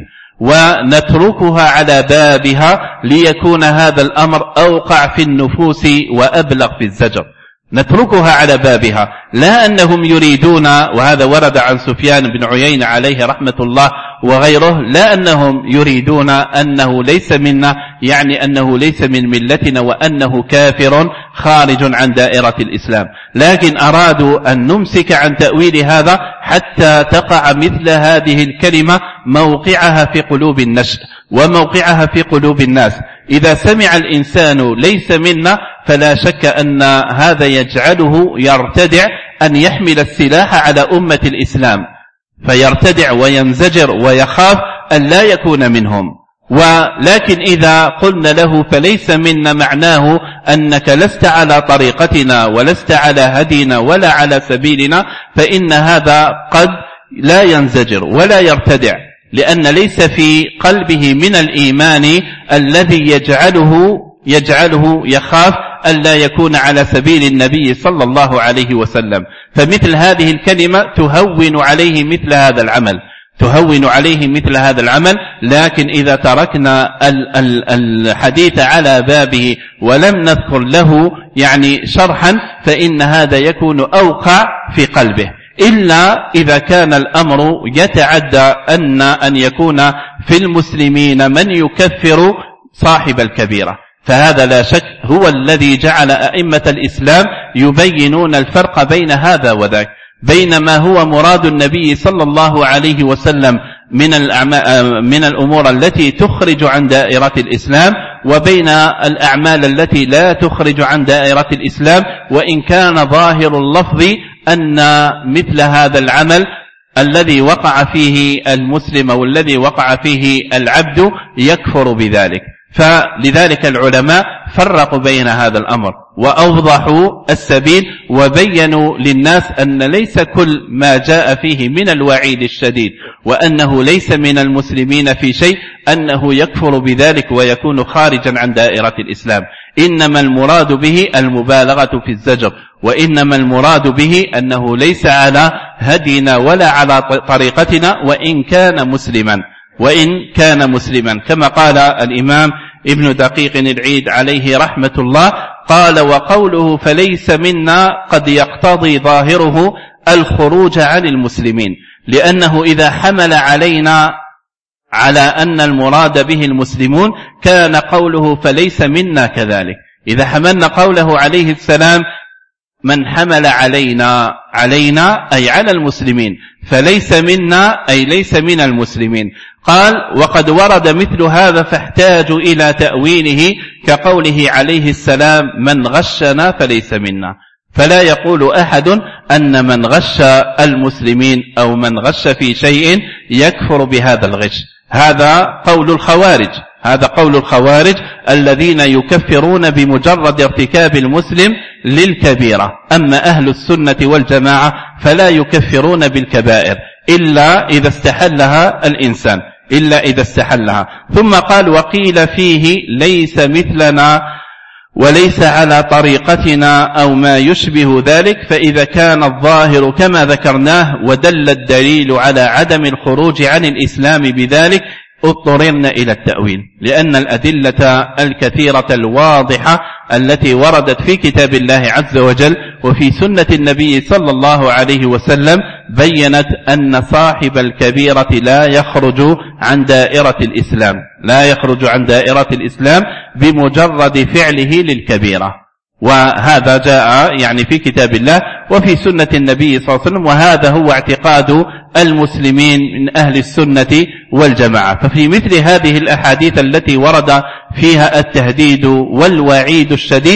ونتركها على بابها ليكون هذا الأمر أوقع في النفوس وأبلغ في الزجر، نتركها على بابها، لا أنهم يريدون، وهذا ورد عن سفيان بن عيينة عليه رحمة الله وغيره، لا أنهم يريدون أنه ليس منا، يعني أنه ليس من ملتنا وأنه كافر خارج عن دائرة الإسلام، لكن أرادوا أن نمسك عن تأويل هذا حتى تقع مثل هذه الكلمة موقعها في قلوب الناس وموقعها في قلوب الناس. إذا سمع الإنسان ليس منا فلا شك أن هذا يجعله يرتدع أن يحمل السلاح على أمة الإسلام، فيرتدع وينزجر ويخاف أن لا يكون منهم. ولكن إذا قلنا له فليس منا معناه أنك لست على طريقتنا ولست على هدينا ولا على سبيلنا، فإن هذا قد لا ينزجر ولا يرتدع، لأن ليس في قلبه من الإيمان الذي يجعله يجعله يخاف أن لا يكون على سبيل النبي صلى الله عليه وسلم. فمثل هذه الكلمة تهون عليه مثل هذا العمل، تهون عليه مثل هذا العمل. لكن إذا تركنا الحديث على بابه ولم نذكر له يعني شرحا فإن هذا يكون أوقع في قلبه، إلا إذا كان الأمر يتعدى أن أن يكون في المسلمين من يكفر صاحب الكبيرة. فهذا لا شك هو الذي جعل أئمة الإسلام يبينون الفرق بين هذا وذاك، بين ما هو مراد النبي صلى الله عليه وسلم من من الأمور التي تخرج عن دائرة الإسلام، وبين الأعمال التي لا تخرج عن دائرة الإسلام، وإن كان ظاهر اللفظ أن مثل هذا العمل الذي وقع فيه المسلم أو الذي وقع فيه العبد يكفر بذلك. فلذلك العلماء فرقوا بين هذا الأمر وأوضحوا السبيل وبينوا للناس أن ليس كل ما جاء فيه من الوعيد الشديد وأنه ليس من المسلمين في شيء أنه يكفر بذلك ويكون خارجا عن دائرة الإسلام، إنما المراد به المبالغة في الزجر، وإنما المراد به أنه ليس على هدينا ولا على طريقتنا وإن كان مسلما وإن كان مسلما كما قال الإمام ابن دقيق العيد عليه رحمة الله، قال: وقوله فليس منا قد يقتضي ظاهره الخروج عن المسلمين، لأنه إذا حمل علينا على أن المراد به المسلمون كان قوله فليس منا كذلك. إذا حملنا قوله عليه السلام من حمل علينا علينا أي على المسلمين، فليس منا أي ليس من المسلمين. قال: وقد ورد مثل هذا فاحتاجوا إلى تأويله كقوله عليه السلام من غشنا فليس منا، فلا يقول أحد أن من غش المسلمين أو من غش في شيء يكفر بهذا الغش. هذا قول الخوارج، هذا قول الخوارج الذين يكفرون بمجرد ارتكاب المسلم للكبيرة. أما أهل السنة والجماعة فلا يكفرون بالكبائر إلا إذا استحلها الإنسان، إلا إذا استحلها. ثم قال: وقيل فيه ليس مثلنا وليس على طريقتنا أو ما يشبه ذلك، فإذا كان الظاهر كما ذكرناه ودل الدليل على عدم الخروج عن الإسلام بذلك اضطررنا إلى التأويل، لأن الأدلة الكثيرة الواضحة التي وردت في كتاب الله عز وجل وفي سنة النبي صلى الله عليه وسلم بيّنت أن صاحب الكبيرة لا يخرج عن دائرة الإسلام، لا يخرج عن دائرة الإسلام بمجرد فعله للكبيرة. وهذا جاء يعني في كتاب الله وفي سنة النبي صلى الله عليه وسلم، وهذا هو اعتقاد المسلمين من أهل السنة والجماعة. ففي مثل هذه الأحاديث التي ورد فيها التهديد والوعيد الشديد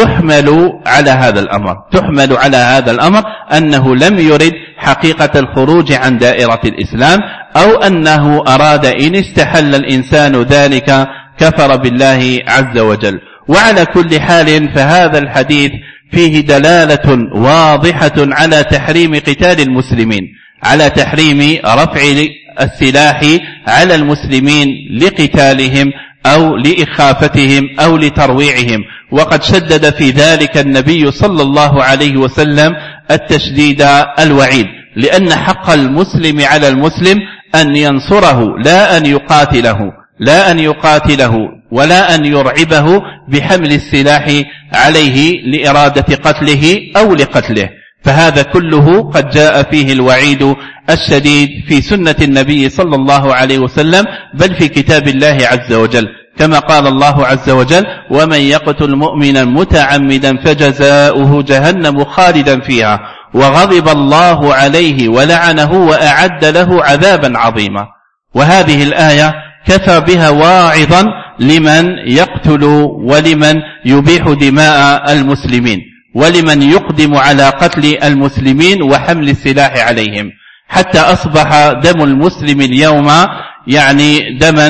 تحمل على هذا الأمر، تحمل على هذا الأمر أنه لم يرد حقيقة الخروج عن دائرة الإسلام، أو أنه أراد إن استحل الإنسان ذلك كفر بالله عز وجل. وعلى كل حال فهذا الحديث فيه دلالة واضحة على تحريم قتال المسلمين، على تحريم رفع السلاح على المسلمين لقتالهم أو لإخافتهم أو لترويعهم. وقد شدد في ذلك النبي صلى الله عليه وسلم التشديد الوعيد، لأن حق المسلم على المسلم أن ينصره لا أن يقاتله، لا أن يقاتله ولا أن يرعبه بحمل السلاح عليه لإرادة قتله أو لقتله. فهذا كله قد جاء فيه الوعيد الشديد في سنة النبي صلى الله عليه وسلم، بل في كتاب الله عز وجل، كما قال الله عز وجل: ومن يقتل مؤمنا متعمدا فجزاؤه جهنم خالدا فيها وغضب الله عليه ولعنه وأعد له عذابا عظيما. وهذه الآية كفى بها واعظا لمن يقتل ولمن يبيح دماء المسلمين ولمن يقدم على قتل المسلمين وحمل السلاح عليهم، حتى أصبح دم المسلم اليوم يعني دما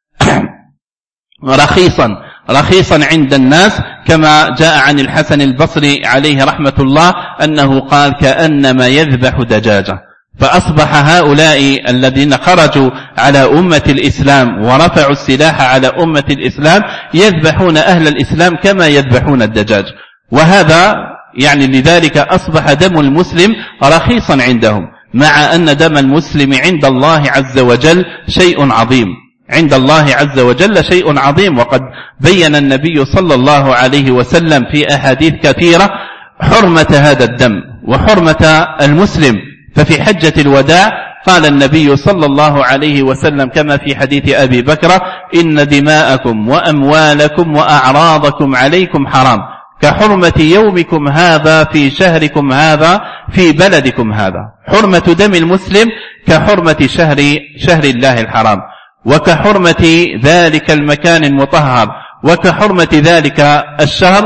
رخيصا رخيصا عند الناس، كما جاء عن الحسن البصري عليه رحمة الله أنه قال: كأنما يذبح دجاجة. فأصبح هؤلاء الذين خرجوا على أمة الإسلام ورفعوا السلاح على أمة الإسلام يذبحون أهل الإسلام كما يذبحون الدجاج. وهذا يعني لذلك أصبح دم المسلم رخيصا عندهم، مع أن دم المسلم عند الله عز وجل شيء عظيم، عند الله عز وجل شيء عظيم. وقد بين النبي صلى الله عليه وسلم في أحاديث كثيرة حرمة هذا الدم وحرمة المسلم. ففي حجة الوداع قال النبي صلى الله عليه وسلم كما في حديث أبي بكر: إن دماءكم وأموالكم وأعراضكم عليكم حرام كحرمة يومكم هذا في شهركم هذا في بلدكم هذا. حرمة دم المسلم كحرمة شهر, شهر الله الحرام، وكحرمة ذلك المكان المطهر، وكحرمة ذلك الشهر،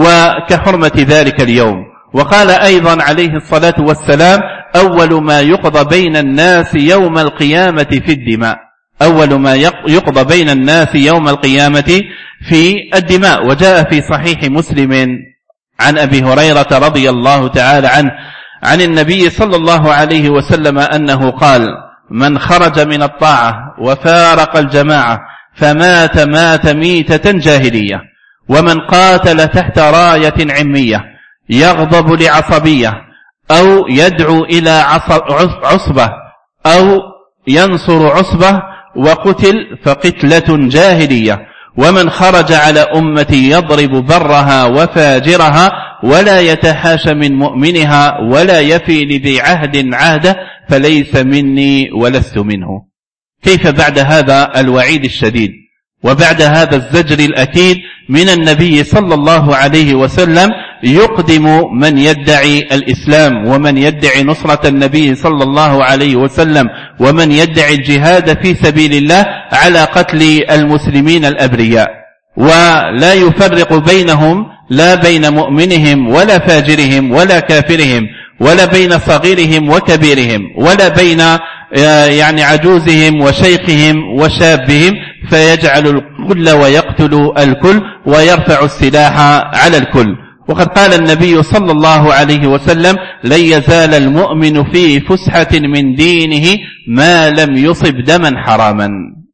وكحرمة ذلك اليوم. وقال أيضا عليه الصلاة والسلام: أول ما يقضى بين الناس يوم القيامة في الدماء. أول ما يقضى بين الناس يوم القيامة في الدماء. وجاء في صحيح مسلم عن أبي هريرة رضي الله تعالى عنه عن النبي صلى الله عليه وسلم أنه قال: من خرج من الطاعة وفارق الجماعة فمات مات ميتة جاهلية، ومن قاتل تحت راية عمية يغضب لعصبية أو يدعو إلى عصبة أو ينصر عصبة وقتل فقتلة جاهلية، ومن خرج على أمتي يضرب برها وفاجرها ولا يتحاش من مؤمنها ولا يفي لذي عهد عهده فليس مني ولست منه. كيف بعد هذا الوعيد الشديد وبعد هذا الزجر الأكيد من النبي صلى الله عليه وسلم يقدم من يدعي الإسلام ومن يدعي نصرة النبي صلى الله عليه وسلم ومن يدعي الجهاد في سبيل الله على قتل المسلمين الأبرياء، ولا يفرق بينهم لا بين مؤمنهم ولا فاجرهم ولا كافرهم ولا بين صغيرهم وكبيرهم ولا بين يعني عجوزهم وشيخهم وشابهم، فيجعل الكل ويقتل الكل ويرفع السلاح على الكل. وقد قال النبي صلى الله عليه وسلم: لن يزال المؤمن في فسحة من دينه ما لم يصب دما حراما.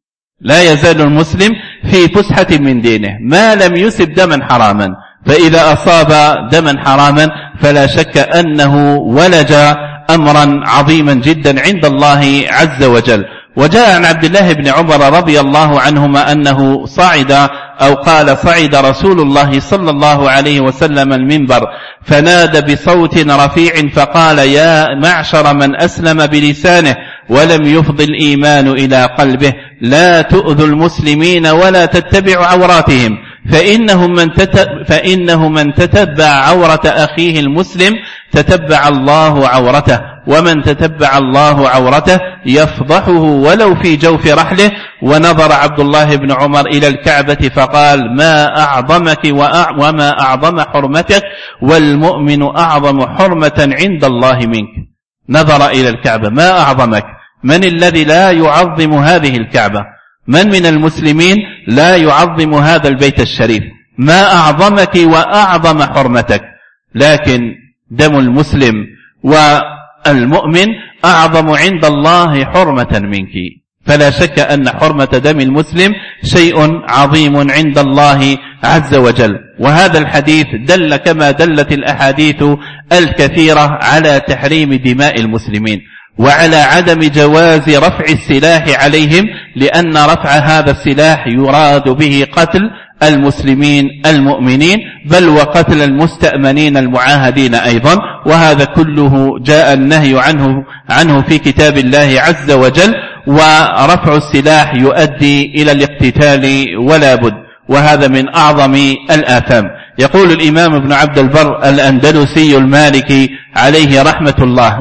لا يزال المسلم في فسحة من دينه ما لم يصب دما حراما، فإذا أصاب دما حراما فلا شك أنه ولج أمرا عظيما جدا عند الله عز وجل. وجاء عن عبد الله بن عمر رضي الله عنهما أنه صعد أو قال: صعد رسول الله صلى الله عليه وسلم المنبر فنادى بصوت رفيع فقال: يا معشر من أسلم بلسانه ولم يفض الإيمان إلى قلبه، لا تؤذوا المسلمين ولا تتبعوا عوراتهم، فإنه من, فإنه من تتبع عورة أخيه المسلم تتبع الله عورته، ومن تتبع الله عورته يفضحه ولو في جوف رحله. ونظر عبد الله بن عمر إلى الكعبة فقال: ما أعظمك وما أعظم حرمتك، والمؤمن أعظم حرمة عند الله منك. نظر إلى الكعبة: ما أعظمك؟ من الذي لا يعظم هذه الكعبة؟ من من المسلمين لا يعظم هذا البيت الشريف؟ ما أعظمك وأعظم حرمتك. لكن دم المسلم والمؤمن أعظم عند الله حرمة منك، فلا شك أن حرمة دم المسلم شيء عظيم عند الله عز وجل. وهذا الحديث دل كما دلت الأحاديث الكثيرة على تحريم دماء المسلمين وعلى عدم جواز رفع السلاح عليهم، لأن رفع هذا السلاح يراد به قتل المسلمين المؤمنين، بل وقتل المستأمنين المعاهدين أيضا. وهذا كله جاء النهي عنه عنه في كتاب الله عز وجل. ورفع السلاح يؤدي إلى الاقتتال ولا بد، وهذا من أعظم الآثام. يقول الإمام ابن عبد البر الأندلسي المالكي عليه رحمة الله: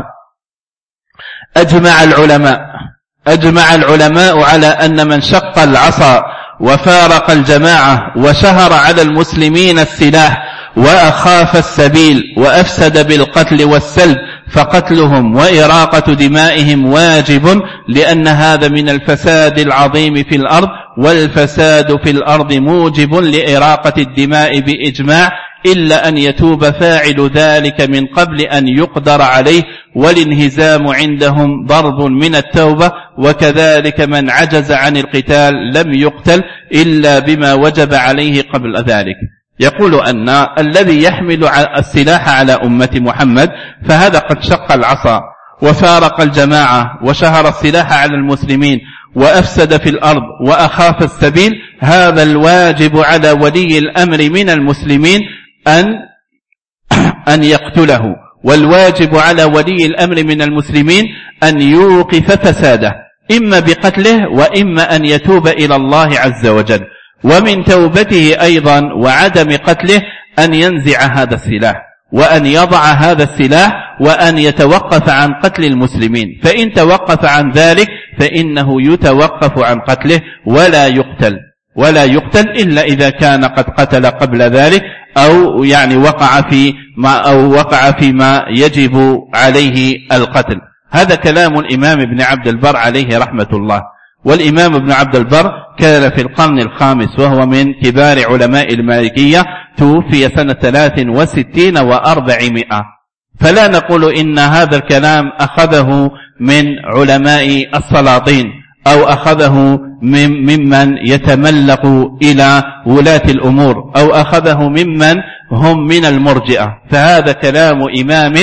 أجمع العلماء أجمع العلماء على أن من شق العصا وفارق الجماعة وشهر على المسلمين السلاح وأخاف السبيل وأفسد بالقتل والسلب فقتلهم وإراقة دمائهم واجب، لأن هذا من الفساد العظيم في الأرض، والفساد في الأرض موجب لإراقة الدماء بإجماع، إلا أن يتوب فاعل ذلك من قبل أن يقدر عليه، والانهزام عندهم ضرب من التوبة. وكذلك من عجز عن القتال لم يقتل إلا بما وجب عليه قبل ذلك. يقول أن الذي يحمل السلاح على أمة محمد فهذا قد شق العصا وفارق الجماعة وشهر السلاح على المسلمين وأفسد في الأرض وأخاف السبيل، هذا الواجب على ولي الأمر من المسلمين أن أن يقتله والواجب على ولي الأمر من المسلمين أن يوقف فساده إما بقتله وإما أن يتوب إلى الله عز وجل، ومن توبته أيضا وعدم قتله أن ينزع هذا السلاح وأن يضع هذا السلاح وأن يتوقف عن قتل المسلمين، فإن توقف عن ذلك فإنه يتوقف عن قتله ولا يقتل ولا يقتل إلا إذا كان قد قتل قبل ذلك أو يعني وقع في ما أو وقع فيما يجب عليه القتل. هذا كلام الإمام ابن عبد البر عليه رحمة الله. والإمام ابن عبد البر كان في القرن الخامس وهو من كبار علماء المالكية، توفي سنة ثلاث وستين وأربعمائة، فلا نقول إن هذا الكلام أخذه من علماء السلاطين أو أخذه من ممن يتملق إلى ولاة الأمور أو أخذه ممن هم من المرجئة، فهذا كلام إمام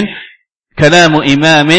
كلام إمام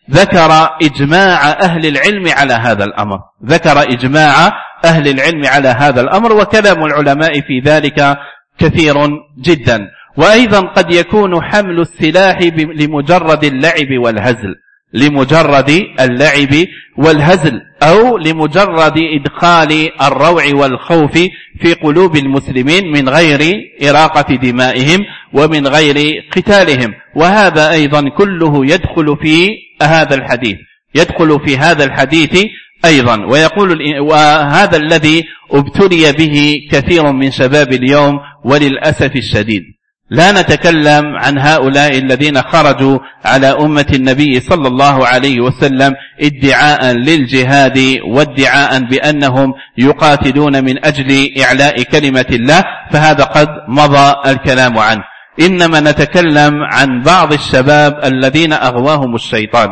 ذكر إجماع أهل العلم على هذا الأمر ذكر إجماع أهل العلم على هذا الأمر وكلام العلماء في ذلك كثير جدا. وأيضا قد يكون حمل السلاح لمجرد اللعب والهزل لمجرد اللعب والهزل أو لمجرد إدخال الروع والخوف في قلوب المسلمين من غير إراقة دمائهم ومن غير قتالهم، وهذا أيضا كله يدخل في هذا الحديث يدخل في هذا الحديث أيضا. ويقول وهذا الذي ابتلي به كثير من شباب اليوم وللأسف الشديد. لا نتكلم عن هؤلاء الذين خرجوا على أمة النبي صلى الله عليه وسلم ادعاء للجهاد وادعاء بأنهم يقاتلون من أجل إعلاء كلمة الله، فهذا قد مضى الكلام عنه. إنما نتكلم عن بعض الشباب الذين أغواهم الشيطان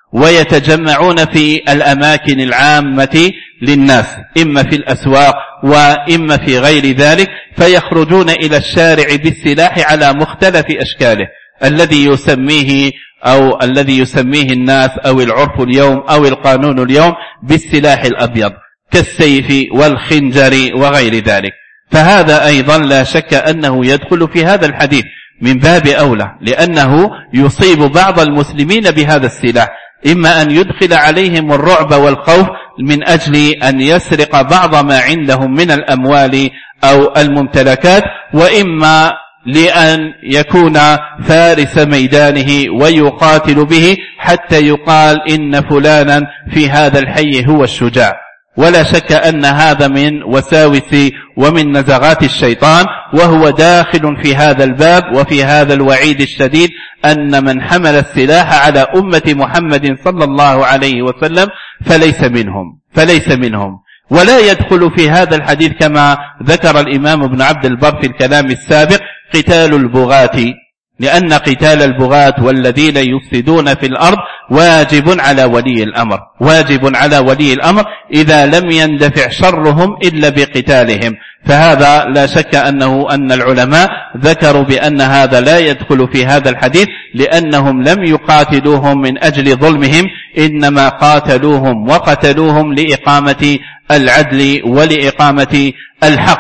ويتجمعون في الأماكن العامة للناس، إما في الأسواق وإما في غير ذلك، فيخرجون إلى الشارع بالسلاح على مختلف أشكاله الذي يسميه أو الذي يسميه الناس أو العرف اليوم أو القانون اليوم بالسلاح الأبيض كالسيف والخنجر وغير ذلك. فهذا أيضا لا شك أنه يدخل في هذا الحديث من باب أولى، لأنه يصيب بعض المسلمين بهذا السلاح، إما أن يدخل عليهم الرعب والخوف من أجل أن يسرق بعض ما عندهم من الأموال أو الممتلكات، وإما لأن يكون فارس ميدانه ويقاتل به حتى يقال إن فلانا في هذا الحي هو الشجاع. ولا شك أن هذا من وساوس ومن نزغات الشيطان، وهو داخل في هذا الباب وفي هذا الوعيد الشديد أن من حمل السلاح على أمة محمد صلى الله عليه وسلم فليس منهم فليس منهم ولا يدخل في هذا الحديث كما ذكر الإمام ابن عبد البر في الكلام السابق قتال البغاة، لأن قتال البغاة والذين يفسدون في الأرض واجب على ولي الأمر واجب على ولي الأمر إذا لم يندفع شرهم إلا بقتالهم. فهذا لا شك أنه أن العلماء ذكروا بأن هذا لا يدخل في هذا الحديث، لأنهم لم يقاتلوهم من أجل ظلمهم، إنما قاتلوهم وقتلوهم لإقامة العدل ولإقامة الحق.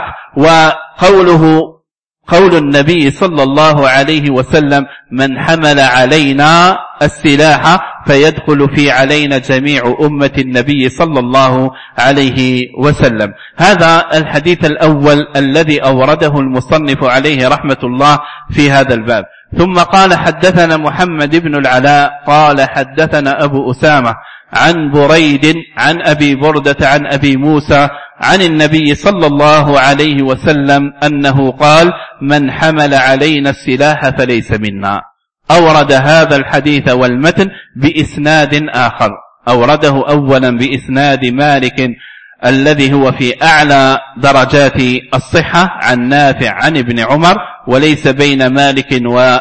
وقوله قول النبي صلى الله عليه وسلم من حمل علينا السلاح فيدخل في علينا جميع أمة النبي صلى الله عليه وسلم. هذا الحديث الأول الذي أورده المصنف عليه رحمة الله في هذا الباب. ثم قال حدثنا محمد بن العلاء قال حدثنا أبو أسامة عن بريد عن أبي بردة عن أبي موسى عن النبي صلى الله عليه وسلم أنه قال من حمل علينا السلاح فليس منا. أورد هذا الحديث والمتن بإسناد آخر، أورده أولا بإسناد مالك الذي هو في أعلى درجات الصحة عن نافع عن ابن عمر، وليس بين مالك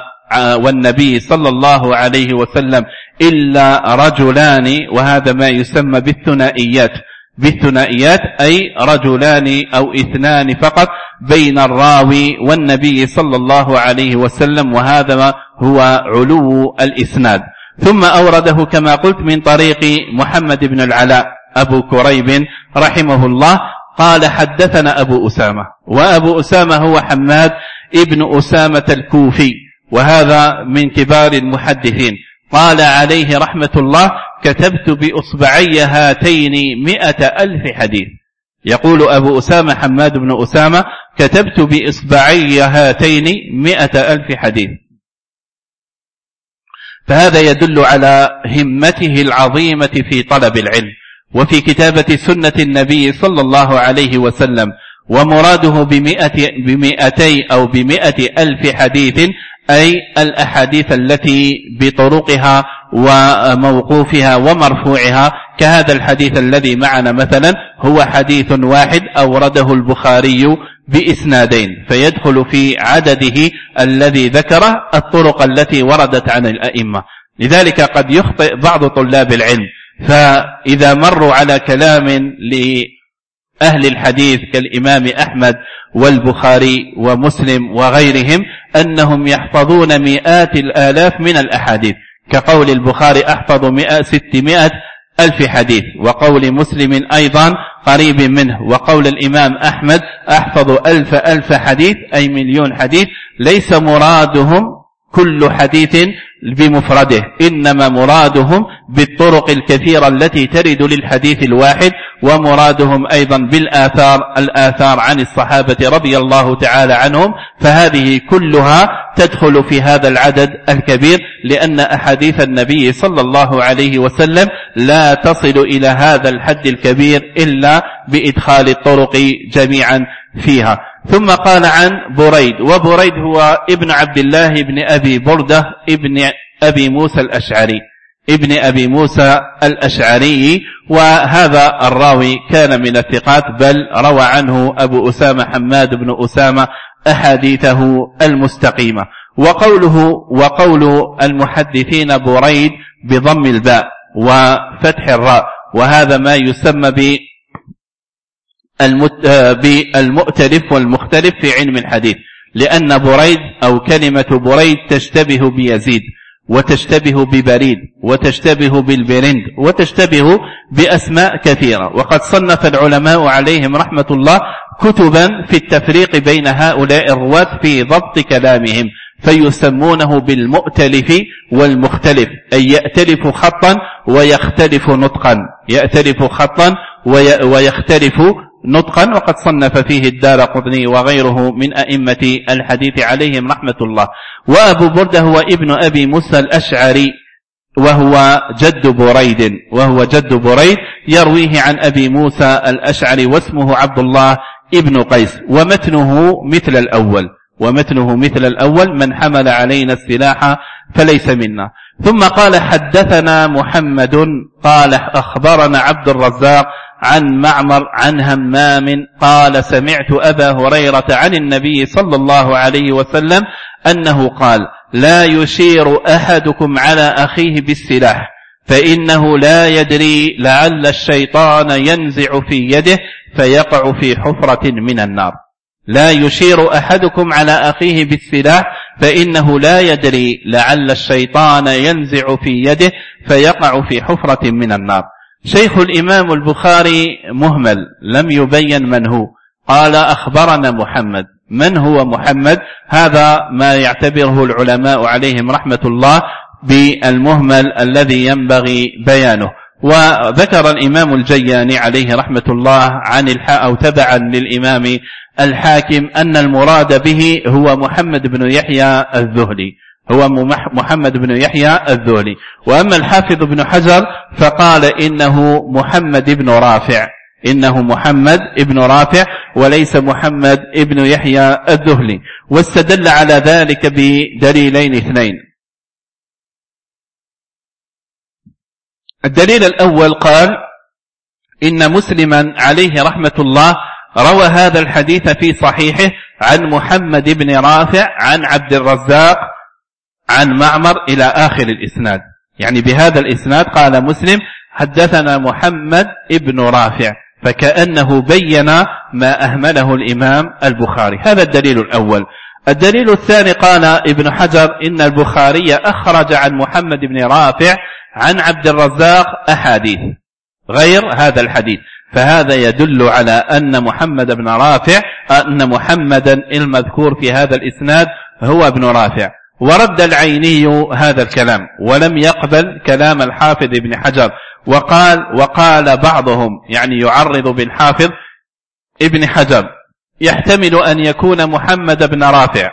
والنبي صلى الله عليه وسلم إلا رجلان، وهذا ما يسمى بالثنائيات بالثنائيات أي رجلان أو اثنان فقط بين الراوي والنبي صلى الله عليه وسلم، وهذا هو علو الإسناد. ثم أورده كما قلت من طريق محمد بن العلاء أبو كريب رحمه الله قال حدثنا أبو أسامة، وأبو أسامة هو حماد ابن أسامة الكوفي، وهذا من كبار المحدثين. قال عليه رحمة الله: كتبت بإصبعي هاتين مئة ألف حديث. يقول أبو أسامة حماد بن أسامة: كتبت بإصبعي هاتين مئة ألف حديث. فهذا يدل على همته العظيمة في طلب العلم وفي كتابة سنة النبي صلى الله عليه وسلم. ومراده بمئة بمئتي أو بمئة ألف حديث أي الأحاديث التي بطرقها وموقوفها ومرفوعها، كهذا الحديث الذي معنا مثلا هو حديث واحد أورده البخاري بإسنادين، فيدخل في عدده الذي ذكره الطرق التي وردت عن الأئمة. لذلك قد يخطئ بعض طلاب العلم، فإذا مروا على كلام لأهل الحديث كالإمام أحمد والبخاري ومسلم وغيرهم أنهم يحفظون مئات الآلاف من الأحاديث، كقول البخاري أحفظ ستمائة ألف حديث، وقول مسلم أيضا قريب منه، وقول الإمام أحمد أحفظ ألف ألف حديث أي مليون حديث. ليس مرادهم كل حديث بمفرده، إنما مرادهم بالطرق الكثيرة التي ترد للحديث الواحد، ومرادهم أيضا بالآثار الآثار عن الصحابة رضي الله تعالى عنهم، فهذه كلها تدخل في هذا العدد الكبير، لأن أحاديث النبي صلى الله عليه وسلم لا تصل إلى هذا الحد الكبير إلا بإدخال الطرق جميعا فيها. ثم قال عن بريد، وبريد هو ابن عبد الله ابن أبي بردة ابن أبي موسى الأشعري ابن أبي موسى الأشعري، وهذا الراوي كان من الثقات، بل روى عنه أبو أسامة حماد بن أسامة أحاديثه المستقيمة. وقوله وقول المحدثين بريد بضم الباء وفتح الراء، وهذا ما يسمى ب بالمؤتلف والمختلف في علم الحديث، لأن بريد أو كلمة بريد تشتبه بيزيد، وتشتبه ببريد، وتشتبه بالبرند، وتشتبه بأسماء كثيرة. وقد صنف العلماء عليهم رحمة الله كتبا في التفريق بين هؤلاء الرواة في ضبط كلامهم، فيسمونه بالمؤتلف والمختلف، أي يأتلف خطا ويختلف نطقا، يأتلف خطا ويختلف نطقا. وقد صنف فيه الدارقطني وغيره من أئمة الحديث عليهم رحمة الله. وأبو بردة هو ابن أبي موسى الأشعري، وهو جد بريد وهو جد بريد يرويه عن أبي موسى الأشعري، واسمه عبد الله ابن قيس. ومتنه مثل الأول ومتنه مثل الأول: من حمل علينا السلاح فليس منا. ثم قال: حدثنا محمد قال أخبرنا عبد الرزاق عن معمر عن همام قال: سمعت أبا هريرة عن النبي صلى الله عليه وسلم أنه قال: لا يشير أحدكم على أخيه بالسلاح، فإنه لا يدري لعل الشيطان ينزع في يده فيقع في حفرة من النار. لا يشير أحدكم على أخيه بالسلاح، فإنه لا يدري لعل الشيطان ينزع في يده فيقع في حفرة من النار. شيخ الإمام البخاري مهمل، لم يبين من هو، قال أخبرنا محمد. من هو محمد؟ هذا ما يعتبره العلماء عليهم رحمة الله بالمهمل الذي ينبغي بيانه. وذكر الإمام الجياني عليه رحمة الله عن الحاء أو تبعا للإمام الحاكم أن المراد به هو محمد بن يحيى الذهلي، هو محمد بن يحيى الذهلي. وأما الحافظ بن حجر فقال إنه محمد بن رافع إنه محمد بن رافع وليس محمد بن يحيى الذهلي. واستدل على ذلك بدليلين اثنين. الدليل الأول قال إن مسلما عليه رحمة الله روى هذا الحديث في صحيحه عن محمد بن رافع عن عبد الرزاق عن معمر إلى آخر الإسناد، يعني بهذا الإسناد قال مسلم حدثنا محمد بن رافع، فكأنه بين ما أهمله الإمام البخاري. هذا الدليل الأول. الدليل الثاني قال ابن حجر إن البخاري أخرج عن محمد بن رافع عن عبد الرزاق أحاديث غير هذا الحديث، فهذا يدل على أن محمد بن رافع أن محمدا المذكور في هذا الإسناد هو ابن رافع. ورد العيني هذا الكلام ولم يقبل كلام الحافظ ابن حجر، وقال وقال بعضهم يعني يعرض بالحافظ ابن حجر يحتمل أن يكون محمد بن رافع،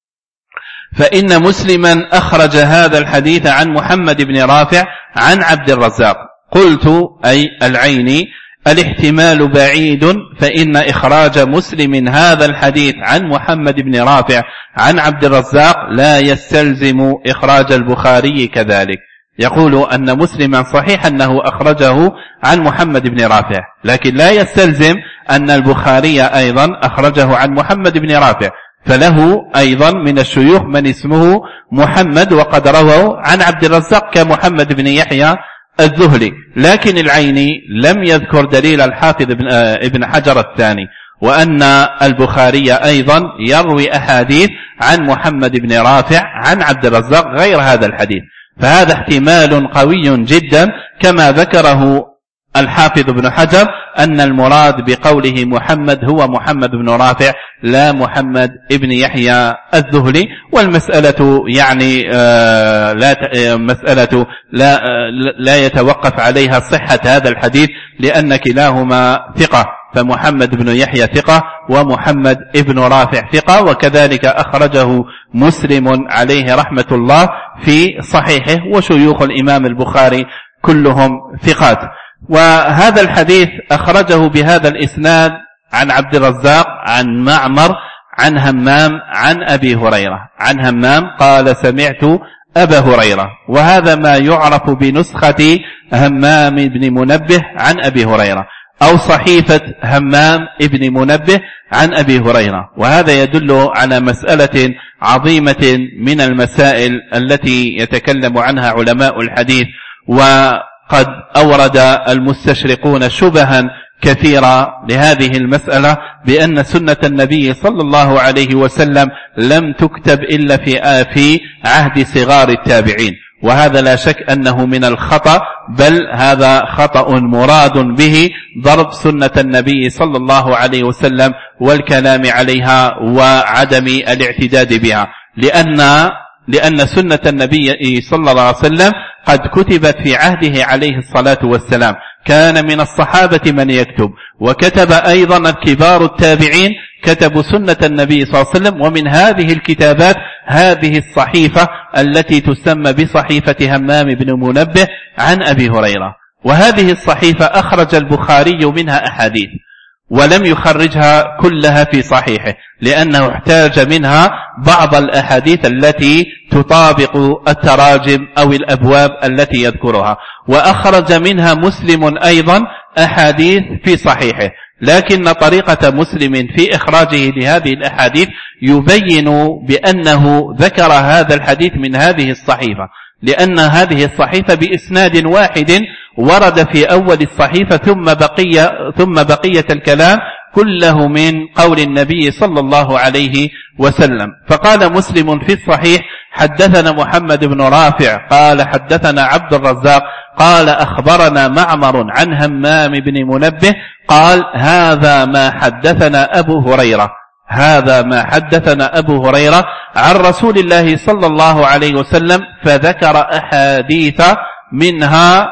فإن مسلما أخرج هذا الحديث عن محمد بن رافع عن عبد الرزاق. قلت أي العيني الاحتمال بعيد، فإن إخراج مسلم هذا الحديث عن محمد بن رافع عن عبد الرزاق لا يستلزم إخراج البخاري كذلك. يقول أن مسلما صحيح أنه أخرجه عن محمد بن رافع، لكن لا يستلزم أن البخاري أيضا أخرجه عن محمد بن رافع، فله أيضا من الشيوخ من اسمه محمد وقد رووا عن عبد الرزاق كمحمد بن يحيى الذهلي. لكن العيني لم يذكر دليل الحافظ ابن حجر الثاني، وأن البخاري أيضا يروي أحاديث عن محمد بن رافع عن عبد الرزاق غير هذا الحديث، فهذا احتمال قوي جدا كما ذكره الحافظ ابن حجر أن المراد بقوله محمد هو محمد بن رافع لا محمد ابن يحيى الذهلي. والمسألة يعني آه لا مسألة لا, آه لا يتوقف عليها صحة هذا الحديث، لأن كلاهما ثقة، فمحمد بن يحيى ثقة ومحمد ابن رافع ثقة، وكذلك أخرجه مسلم عليه رحمة الله في صحيحه، وشيوخ الإمام البخاري كلهم ثقات. وهذا الحديث أخرجه بهذا الإسناد عن عبد الرزاق عن معمر عن همام عن أبي هريرة، عن همام قال سمعت أبا هريرة، وهذا ما يعرف بنسخة همام بن منبه عن أبي هريرة أو صحيفة همام بن منبه عن أبي هريرة. وهذا يدل على مسألة عظيمة من المسائل التي يتكلم عنها علماء الحديث، وقد أورد المستشرقون شبها كثيرة لهذه المسألة بأن سنة النبي صلى الله عليه وسلم لم تكتب إلا في في عهد صغار التابعين، وهذا لا شك أنه من الخطأ، بل هذا خطأ مراد به ضرب سنة النبي صلى الله عليه وسلم والكلام عليها وعدم الاعتداد بها، لأن لأن سنة النبي صلى الله عليه وسلم قد كتبت في عهده عليه الصلاة والسلام، كان من الصحابة من يكتب، وكتب أيضا كبار التابعين كتبوا سنة النبي صلى الله عليه وسلم، ومن هذه الكتابات هذه الصحيفة التي تسمى بصحيفة همام بن منبه عن أبي هريرة. وهذه الصحيفة أخرج البخاري منها أحاديث ولم يخرجها كلها في صحيحه، لأنه احتاج منها بعض الأحاديث التي تطابق التراجم أو الأبواب التي يذكرها، وأخرج منها مسلم أيضا أحاديث في صحيحه، لكن طريقة مسلم في إخراجه لهذه الأحاديث يبين بأنه ذكر هذا الحديث من هذه الصحيفة، لأن هذه الصحيفة بإسناد واحد ورد في أول الصحيفة، ثم بقية ثم بقية الكلام كله من قول النبي صلى الله عليه وسلم. فقال مسلم في الصحيح حدثنا محمد بن رافع قال حدثنا عبد الرزاق قال أخبرنا معمر عن همام بن منبه قال هذا ما حدثنا أبو هريرة هذا ما حدثنا أبو هريرة عن رسول الله صلى الله عليه وسلم، فذكر أحاديث منها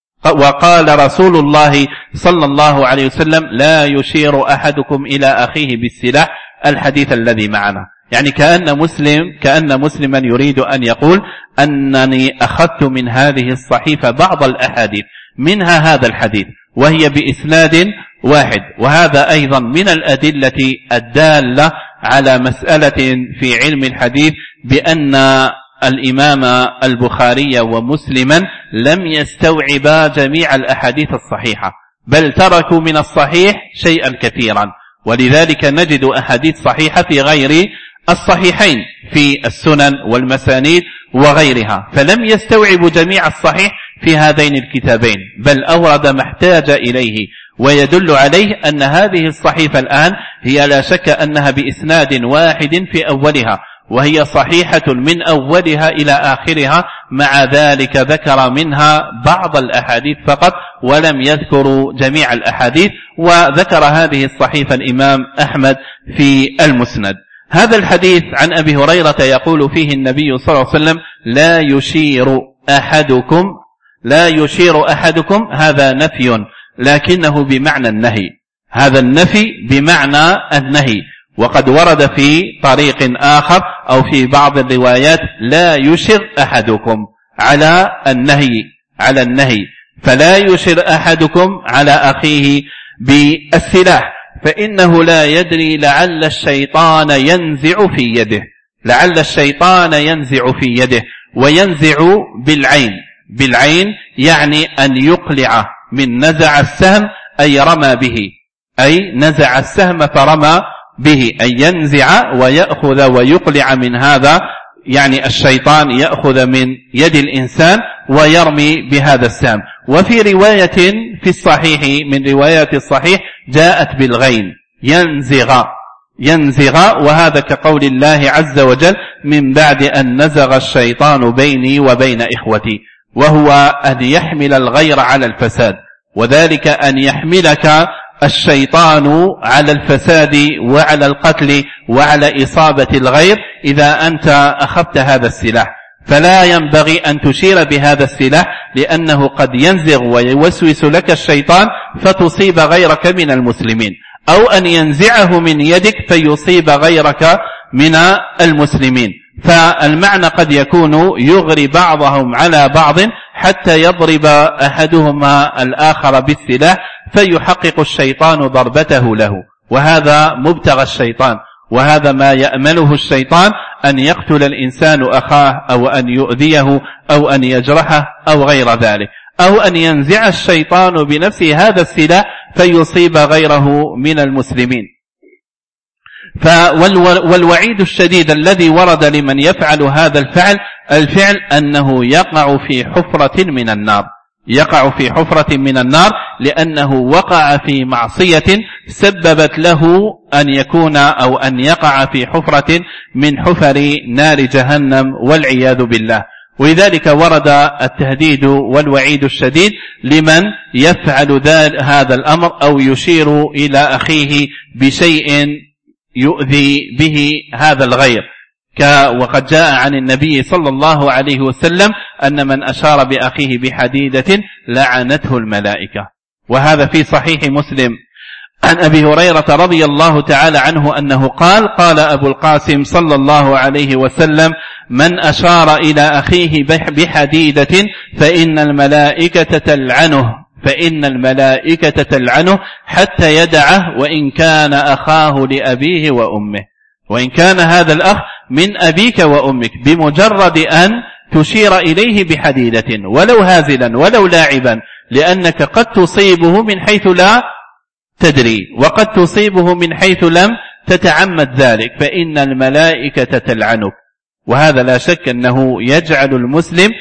وقال رسول الله صلى الله عليه وسلم لا يشير أحدكم إلى أخيه بالسلاح، الحديث الذي معنا. يعني كأن مسلم كأن مسلما يريد أن يقول أنني أخذت من هذه الصحيفة بعض الأحاديث منها هذا الحديث وهي بإسناد واحد، وهذا أيضا من الأدلة الدالة على مسألة في علم الحديث بأن الإمام البخاري ومسلما لم يستوعبا جميع الأحاديث الصحيحة، بل تركوا من الصحيح شيئا كثيرا، ولذلك نجد أحاديث صحيحة في غير الصحيحين في السنن والمسانيد وغيرها، فلم يستوعبوا جميع الصحيح في هذين الكتابين، بل أورد ما احتاج إليه، ويدل عليه أن هذه الصحيفة الآن هي لا شك أنها بإسناد واحد في أولها، وهي صحيحة من أولها إلى آخرها، مع ذلك ذكر منها بعض الأحاديث فقط ولم يذكر جميع الأحاديث، وذكر هذه الصحيفة الإمام أحمد في المسند. هذا الحديث عن أبي هريرة يقول فيه النبي صلى الله عليه وسلم لا يشير أحدكم لا يشير أحدكم، هذا نفي لكنه بمعنى النهي، هذا النفي بمعنى النهي. وقد ورد في طريق آخر أو في بعض الروايات لا يشر أحدكم على النهي على النهي فلا يشر أحدكم على أخيه بالسلاح، فإنه لا يدري لعل الشيطان ينزع في يده لعل الشيطان ينزع في يده وينزع بالعين بالعين يعني أن يقلع من نزع السهم أي رمى به أي نزع السهم فرمى به أي ينزع ويأخذ ويقلع من هذا، يعني الشيطان يأخذ من يد الإنسان ويرمي بهذا السهم. وفي رواية في الصحيح من روايات الصحيح جاءت بالغين ينزغ ينزغ وهذا كقول الله عز وجل من بعد أن نزغ الشيطان بيني وبين إخوتي، وهو أن يحمل الغير على الفساد، وذلك أن يحملك الشيطان على الفساد وعلى القتل وعلى إصابة الغير إذا أنت أخذت هذا السلاح. فلا ينبغي أن تشير بهذا السلاح لأنه قد ينزغ ويوسوس لك الشيطان فتصيب غيرك من المسلمين، أو أن ينزعه من يدك فيصيب غيرك من المسلمين. فالمعنى قد يكون يغري بعضهم على بعض حتى يضرب أحدهما الآخر بالسلاح فيحقق الشيطان ضربته له، وهذا مبتغى الشيطان، وهذا ما يأمله الشيطان أن يقتل الإنسان أخاه أو أن يؤذيه أو أن يجرحه أو غير ذلك، أو أن ينزع الشيطان بنفسه هذا السلاح فيصيب غيره من المسلمين. والوعيد الشديد الذي ورد لمن يفعل هذا الفعل الفعل أنه يقع في حفرة من النار يقع في حفرة من النار لأنه وقع في معصية سببت له أن يكون أو أن يقع في حفرة من حفر نار جهنم والعياذ بالله. ولذلك ورد التهديد والوعيد الشديد لمن يفعل هذا الأمر أو يشير إلى أخيه بشيء يؤذي به هذا الغير. وقد جاء عن النبي صلى الله عليه وسلم أن من أشار بأخيه بحديدة لعنته الملائكة، وهذا في صحيح مسلم عن أبي هريرة رضي الله تعالى عنه أنه قال قال أبو القاسم صلى الله عليه وسلم من أشار إلى أخيه بحديدة فإن الملائكة تلعنه فإن الملائكة تلعنه حتى يدعه وإن كان أخاه لأبيه وأمه وإن كان هذا الأخ من أبيك وأمك، بمجرد أن تشير إليه بحديدة ولو هازلا ولو لاعبا، لأنك قد تصيبه من حيث لا تدري وقد تصيبه من حيث لم تتعمد ذلك، فإن الملائكة تلعنك. وهذا لا شك أنه يجعل المسلم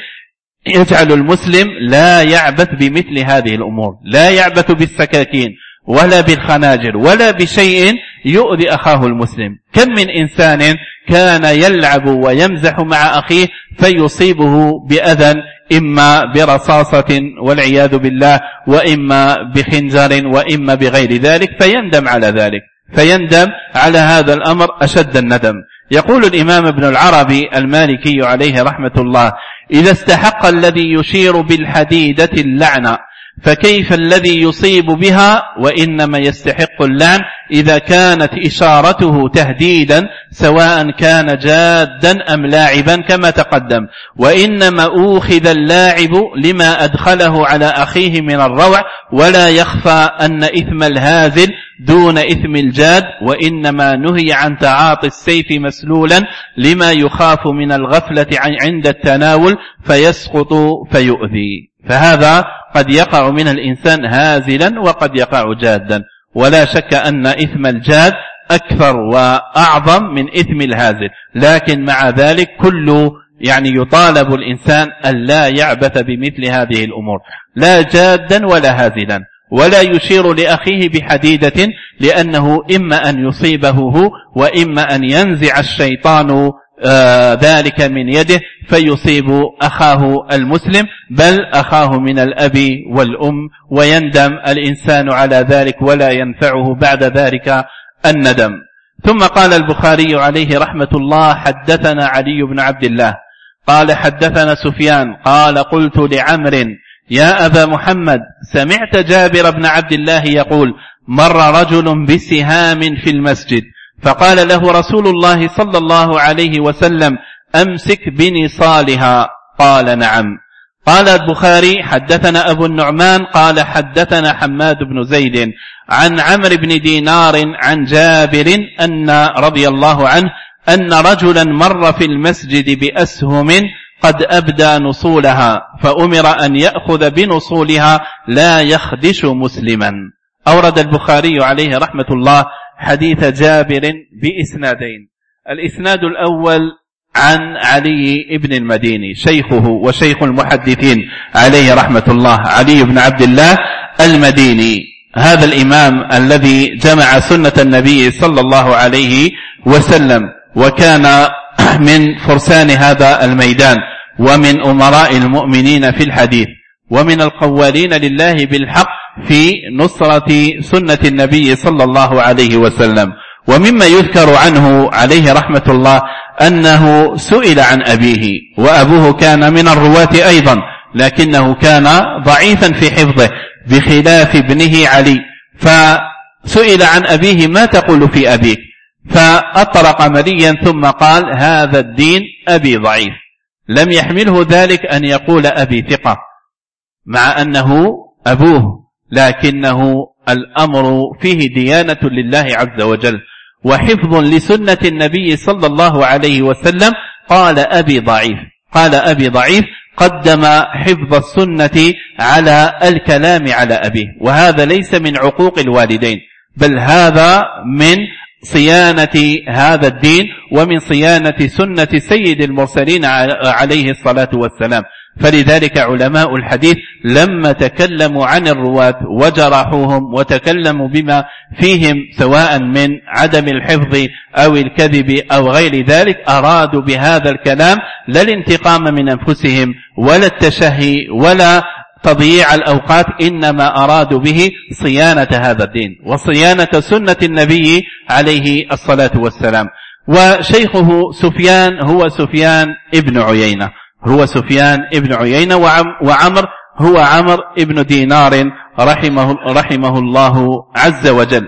يجعل المسلم لا يعبث بمثل هذه الأمور، لا يعبث بالسكاكين ولا بالخناجر ولا بشيء يؤذي أخاه المسلم. كم من إنسان كان يلعب ويمزح مع أخيه فيصيبه بأذى إما برصاصة والعياذ بالله وإما بخنجر وإما بغير ذلك، فيندم على ذلك فيندم على هذا الأمر أشد الندم. يقول الإمام ابن العربي المالكي عليه رحمة الله إذا استحق الذي يشير بالحديدة اللعنة فكيف الذي يصيب بها، وإنما يستحق اللعن إذا كانت إشارته تهديدا سواء كان جادا أم لاعبا كما تقدم، وإنما أوخذ اللاعب لما أدخله على أخيه من الروع، ولا يخفى أن إثم الهازل دون إثم الجاد، وإنما نهي عن تعاطي السيف مسلولا لما يخاف من الغفلة عند التناول فيسقط فيؤذي. فهذا قد يقع من الإنسان هازلا وقد يقع جادا، ولا شك أن إثم الجاد أكثر وأعظم من إثم الهازل، لكن مع ذلك كل يعني يطالب الإنسان أن لا يعبث بمثل هذه الأمور، لا جادا ولا هازلا، ولا يشير لأخيه بحديدة، لأنه إما أن يصيبه هو وإما أن ينزع الشيطان آه ذلك من يده فيصيب أخاه المسلم، بل أخاه من الأب والأم، ويندم الإنسان على ذلك ولا ينفعه بعد ذلك الندم. ثم قال البخاري عليه رحمة الله: حدثنا علي بن عبد الله قال حدثنا سفيان قال: قلت لعمر: يا أبا محمد، سمعت جابر بن عبد الله يقول: مر رجل بسهام في المسجد، فقال له رسول الله صلى الله عليه وسلم: أمسك بنصالها. قال: نعم. قال البخاري: حدثنا أبو النعمان قال حدثنا حماد بن زيد عن عمرو بن دينار عن جابر أن رضي الله عنه أن رجلا مر في المسجد بأسهم قد أبدى نصولها، فأمر أن يأخذ بنصولها لا يخدش مسلما. أورد البخاري عليه رحمة الله حديث جابر بإسنادين. الإسناد الأول عن علي بن المديني شيخه وشيخ المحدثين عليه رحمة الله، علي بن عبد الله المديني، هذا الإمام الذي جمع سنة النبي صلى الله عليه وسلم، وكان من فرسان هذا الميدان ومن أمراء المؤمنين في الحديث، ومن القوالين لله بالحق في نصرة سنة النبي صلى الله عليه وسلم. ومما يذكر عنه عليه رحمة الله أنه سئل عن أبيه، وأبوه كان من الرواة أيضا، لكنه كان ضعيفا في حفظه بخلاف ابنه علي، فسئل عن أبيه: ما تقول في أبيك؟ فأطرق مليا ثم قال: هذا الدين أبي ضعيف. لم يحمله ذلك أن يقول أبي ثقة مع أنه أبوه، لكنه الأمر فيه ديانة لله عز وجل وحفظ لسنة النبي صلى الله عليه وسلم. قال أبي ضعيف، قال أبي ضعيف، قدم حفظ السنة على الكلام على أبيه، وهذا ليس من عقوق الوالدين، بل هذا من صيانة هذا الدين ومن صيانة سنة سيد المرسلين عليه الصلاة والسلام. فلذلك علماء الحديث لما تكلموا عن الرواة وجرحوهم وتكلموا بما فيهم سواء من عدم الحفظ أو الكذب أو غير ذلك، أرادوا بهذا الكلام لا الانتقام من أنفسهم ولا التشهي ولا تضييع الأوقات، إنما أرادوا به صيانة هذا الدين وصيانة سنة النبي عليه الصلاة والسلام. وشيخه سفيان هو سفيان ابن عيينة، هو سفيان ابن عيينة، وعمر هو عمر ابن دينار رحمه, رحمه الله عز وجل.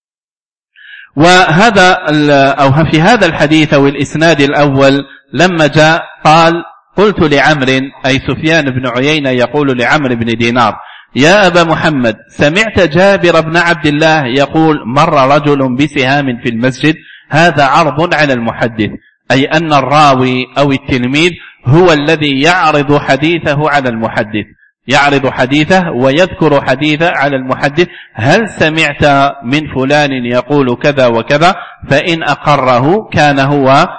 وهذا أو في هذا الحديث أو الإسناد الأول لما جاء قال: قلت لعمر، أي سفيان بن عيينة يقول لعمر بن دينار: يا أبا محمد، سمعت جابر بن عبد الله يقول: مر رجل بسهام في المسجد. هذا عرض على المحدث، أي أن الراوي أو التلميذ هو الذي يعرض حديثه على المحدث، يعرض حديثه ويذكر حديثه على المحدث: هل سمعت من فلان يقول كذا وكذا؟ فإن أقره كان هو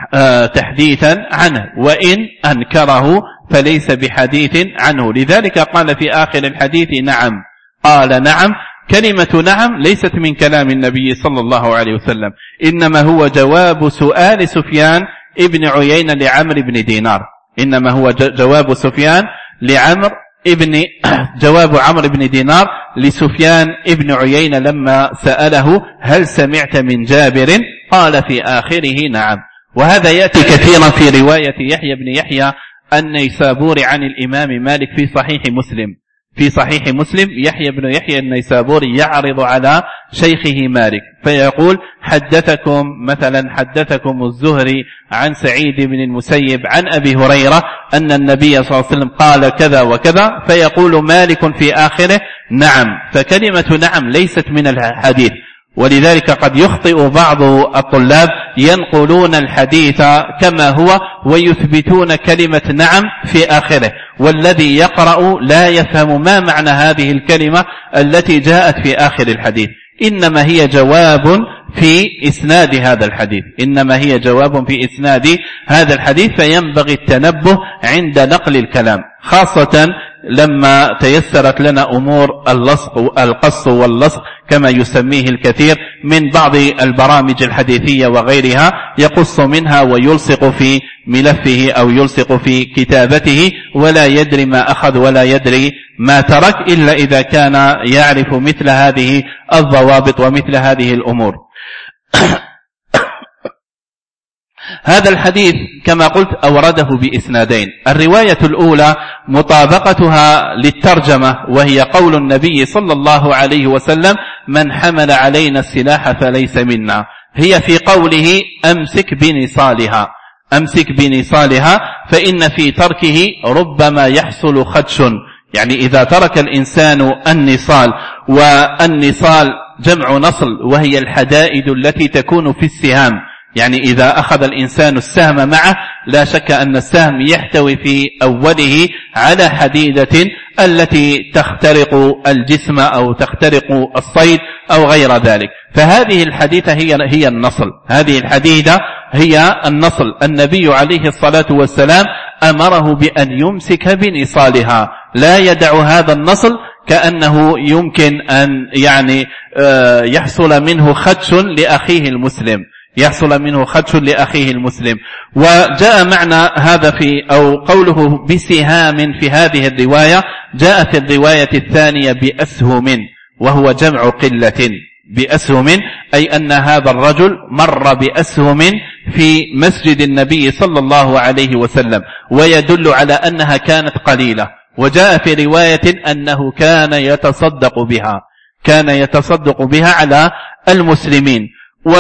تحديثا عنه، وإن أنكره فليس بحديث عنه. لذلك قال في آخر الحديث: نعم. قال: نعم. كلمة نعم ليست من كلام النبي صلى الله عليه وسلم، إنما هو جواب سؤال سفيان ابن عيينة لعمر بن دينار، إنما هو جواب سفيان لعمر ابن جواب عمرو بن دينار لسفيان ابن عيينة لما سأله: هل سمعت من جابر؟ قال في آخره: نعم. وهذا يأتي كثيرا في رواية يحيى بن يحيى النيسابوري عن الإمام مالك في صحيح مسلم. في صحيح مسلم يحيى بن يحيى النيسابوري يعرض على شيخه مالك فيقول: حدثكم مثلا حدثكم الزهري عن سعيد بن المسيب عن أبي هريرة أن النبي صلى الله عليه وسلم قال كذا وكذا، فيقول مالك في آخره: نعم. فكلمة نعم ليست من الحديث، ولذلك قد يخطئ بعض الطلاب ينقلون الحديث كما هو ويثبتون كلمة نعم في آخره، والذي يقرأ لا يفهم ما معنى هذه الكلمة التي جاءت في آخر الحديث، إنما هي جواب في إسناد هذا الحديث، إنما هي جواب في إسناد هذا الحديث. فينبغي التنبه عند نقل الكلام، خاصة لما تيسرت لنا أمور اللصق القص واللصق كما يسميه الكثير من بعض البرامج الحديثية وغيرها، يقص منها ويلصق في ملفه أو يلصق في كتابته ولا يدري ما أخذ ولا يدري ما ترك، إلا إذا كان يعرف مثل هذه الضوابط ومثل هذه الأمور. هذا الحديث كما قلت أورده بإسنادين. الرواية الأولى مطابقتها للترجمة، وهي قول النبي صلى الله عليه وسلم: من حمل علينا السلاح فليس منا، هي في قوله: أمسك بنصالها، أمسك بنصالها، فإن في تركه ربما يحصل خدش، يعني إذا ترك الإنسان النصال، والنصال جمع نصل وهي الحدائد التي تكون في السهام، يعني إذا أخذ الإنسان السهم معه لا شك أن السهم يحتوي في أوله على حديدة التي تخترق الجسم أو تخترق الصيد أو غير ذلك، فهذه الحديدة هي هي النصل، هذه الحديدة هي النصل. النبي عليه الصلاة والسلام أمره بأن يمسك بنصالها، لا يدع هذا النصل كأنه يمكن أن يعني يحصل منه خدش لأخيه المسلم، يحصل منه خدش لأخيه المسلم. وجاء معنى هذا في أو قوله بسهام في هذه الرواية، جاء في الرواية الثانية بأسهم، وهو جمع قلة، بأسهم، أي أن هذا الرجل مر بأسهم في مسجد النبي صلى الله عليه وسلم، ويدل على أنها كانت قليلة. وجاء في رواية أنه كان يتصدق بها، كان يتصدق بها على المسلمين. و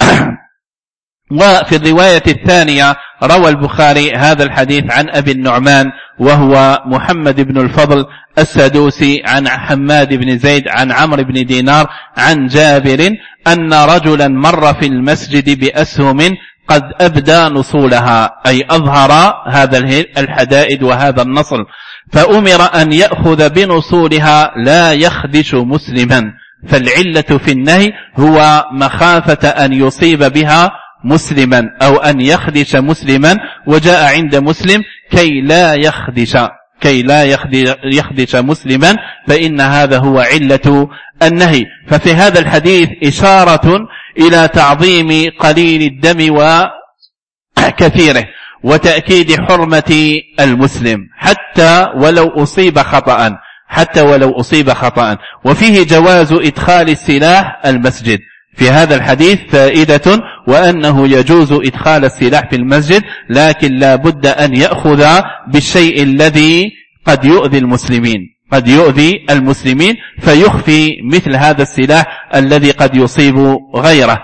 وفي الرواية الثانية روى البخاري هذا الحديث عن أبي النعمان وهو محمد بن الفضل السدوسي عن حماد بن زيد عن عمرو بن دينار عن جابر أن رجلا مر في المسجد بأسهم قد أبدى نصولها، أي أظهر هذا الحدائد وهذا النصل، فأمر أن يأخذ بنصولها لا يخدش مسلما، فالعلة في النهي هو مخافة أن يصيب بها مسلما أو أن يخدش مسلما، وجاء عند مسلم كي لا يخدش كي لا يخدش مسلما، فإن هذا هو علة النهي. ففي هذا الحديث إشارة إلى تعظيم قليل الدم وكثيره، وتأكيد حرمة المسلم حتى ولو أصيب خطأ، حتى ولو أصيب خطأ. وفيه جواز إدخال السلاح المسجد، في هذا الحديث فائدة، وأنه يجوز إدخال السلاح في المسجد، لكن لا بد أن يأخذ بالشيء الذي قد يؤذي المسلمين، قد يؤذي المسلمين فيخفي مثل هذا السلاح الذي قد يصيب غيره.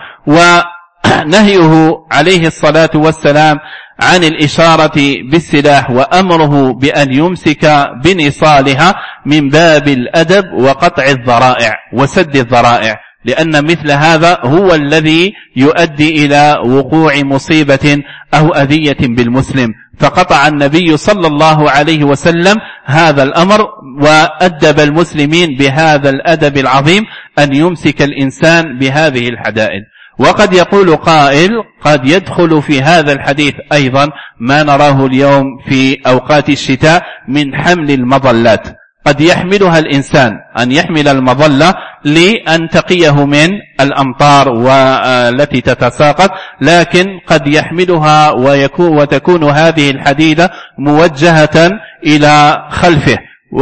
ونهيه عليه الصلاة والسلام عن الإشارة بالسلاح وأمره بأن يمسك بنصالها من باب الأدب وقطع الذرائع وسد الذرائع، لأن مثل هذا هو الذي يؤدي إلى وقوع مصيبة أو أذية بالمسلم، فقطع النبي صلى الله عليه وسلم هذا الأمر وأدب المسلمين بهذا الأدب العظيم أن يمسك الإنسان بهذه الحدائد. وقد يقول قائل قد يدخل في هذا الحديث أيضا ما نراه اليوم في أوقات الشتاء من حمل المظلات، قد يحملها الإنسان أن يحمل المظلة لأن تقيه من الأمطار والتي تتساقط، لكن قد يحملها ويكون وتكون هذه الحديدة موجهة إلى خلفه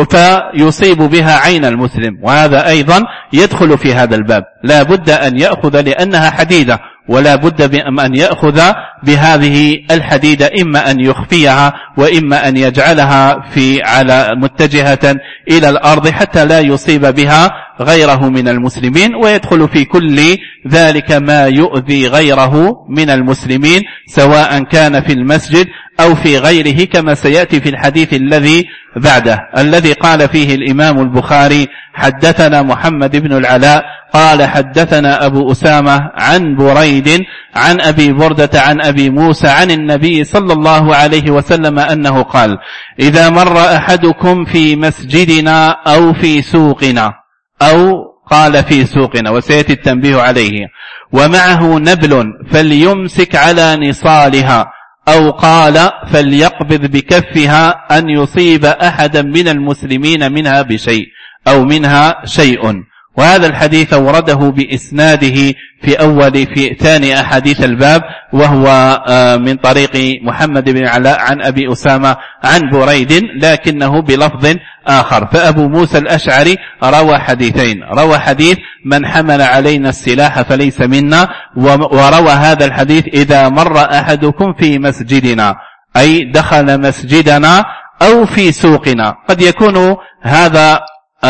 فيصيب بها عين المسلم، وهذا أيضا يدخل في هذا الباب. لا بد أن يأخذ لأنها حديدة، ولا بد أن يأخذ بهذه الحديدة، إما أن يخفيها وإما أن يجعلها في على متجهة إلى الأرض حتى لا يصيب بها غيره من المسلمين. ويدخل في كل ذلك ما يؤذي غيره من المسلمين سواء كان في المسجد أو في غيره، كما سيأتي في الحديث الذي بعده الذي قال فيه الإمام البخاري: حدثنا محمد بن العلاء قال حدثنا أبو أسامة عن بريد عن أبي بردة عن أبي موسى عن النبي صلى الله عليه وسلم أنه قال: إذا مر أحدكم في مسجدنا أو في سوقنا، أو قال في سوقنا وسيأتي التنبيه عليه، ومعه نبل فليمسك على نصالها، أو قال فليقبض بكفها أن يصيب أحدا من المسلمين منها بشيء أو منها شيء. وهذا الحديث ورده بإسناده في أول في ثاني أحاديث الباب، وهو من طريق محمد بن علاء عن أبي أسامة عن بريد، لكنه بلفظ آخر. فأبو موسى الأشعري روى حديثين، روى حديث من حمل علينا السلاح فليس منا، وروى هذا الحديث إذا مر أحدكم في مسجدنا، أي دخل مسجدنا أو في سوقنا. قد يكون هذا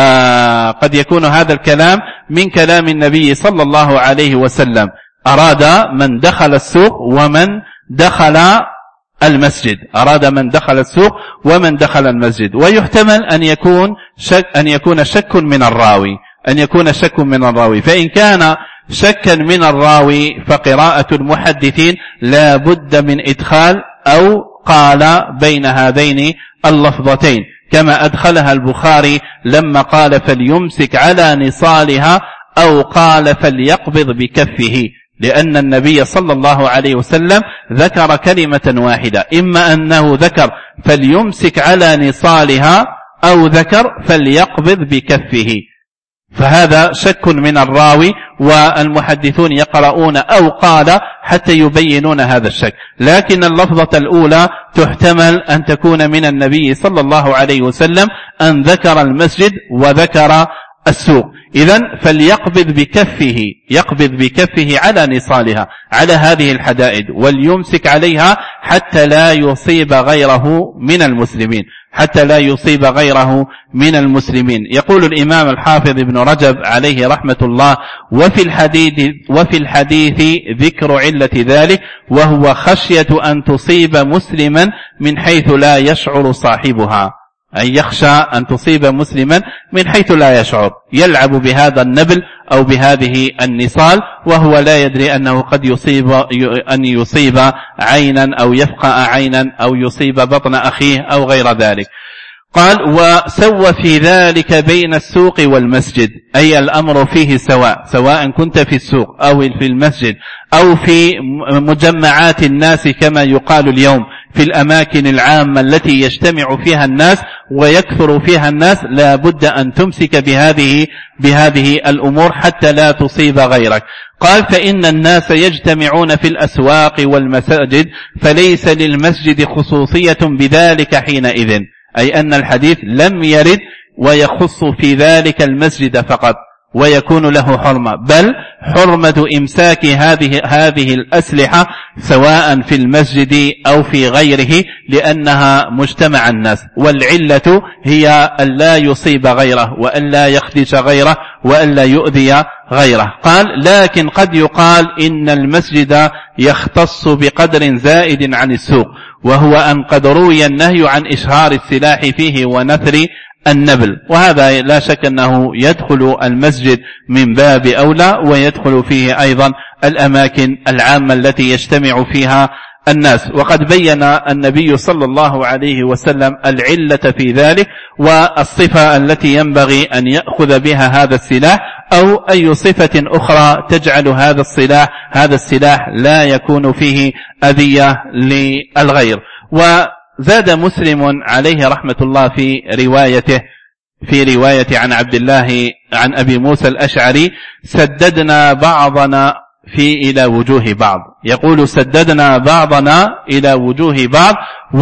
آه قد يكون هذا الكلام من كلام النبي صلى الله عليه وسلم، أراد من دخل السوق ومن دخل المسجد، أراد من دخل السوق ومن دخل المسجد. ويحتمل أن يكون شك أن يكون شك من الراوي أن يكون شك من الراوي فإن كان شكا من الراوي فقراءة المحدثين لا بد من إدخال أو قال بين هذين اللفظتين، كما أدخلها البخاري لما قال فليمسك على نصالها أو قال فليقبض بكفه، لأن النبي صلى الله عليه وسلم ذكر كلمة واحدة، إما أنه ذكر فليمسك على نصالها أو ذكر فليقبض بكفه، فهذا شك من الراوي، والمحدثون يقرؤون أو قال حتى يبينون هذا الشك. لكن اللفظة الأولى تحتمل أن تكون من النبي صلى الله عليه وسلم أن ذكر المسجد وذكر السوق. إذن فليقبض بكفه، يقبض بكفه على نصالها، على هذه الحدائد، وليمسك عليها حتى لا يصيب غيره من المسلمين، حتى لا يصيب غيره من المسلمين. يقول الإمام الحافظ ابن رجب عليه رحمة الله: وفي الحديث, وفي الحديث ذكر علة ذلك، وهو خشية أن تصيب مسلما من حيث لا يشعر صاحبها، أي يخشى أن تصيب مسلما من حيث لا يشعر، يلعب بهذا النبل أو بهذه النصال وهو لا يدري أنه قد يصيب أن يصيب عينا أو يفقأ عينا أو يصيب بطن أخيه أو غير ذلك. قال: وسوى في ذلك بين السوق والمسجد، أي الأمر فيه سواء، سواء كنت في السوق أو في المسجد أو في مجمعات الناس كما يقال اليوم، في الأماكن العامة التي يجتمع فيها الناس ويكثر فيها الناس، لا بد أن تمسك بهذه بهذه الأمور حتى لا تصيب غيرك. قال: فإن الناس يجتمعون في الأسواق والمساجد، فليس للمسجد خصوصية بذلك حينئذ، أي أن الحديث لم يرد ويخص في ذلك المسجد فقط ويكون له حرمة، بل حرمة إمساك هذه هذه الأسلحة سواء في المسجد أو في غيره، لأنها مجتمع الناس، والعلة هي أن لا يصيب غيره وأن لا يخدش غيره وأن لا يؤذي غيره. قال: لكن قد يقال إن المسجد يختص بقدر زائد عن السوق، وهو أن قد روي النهي عن إشهار السلاح فيه ونثر النبل، وهذا لا شك أنه يدخل المسجد من باب أولى، ويدخل فيه أيضا الأماكن العامة التي يجتمع فيها الناس. وقد بين النبي صلى الله عليه وسلم العلة في ذلك والصفة التي ينبغي أن يأخذ بها هذا السلاح، أو أي صفة أخرى تجعل هذا السلاح هذا السلاح لا يكون فيه أذية للغير. وزاد مسلم عليه رحمة الله في روايته في رواية عن عبد الله عن أبي موسى الأشعري: سددنا بعضنا في إلى وجوه بعض. يقول: سددنا بعضنا إلى وجوه بعض،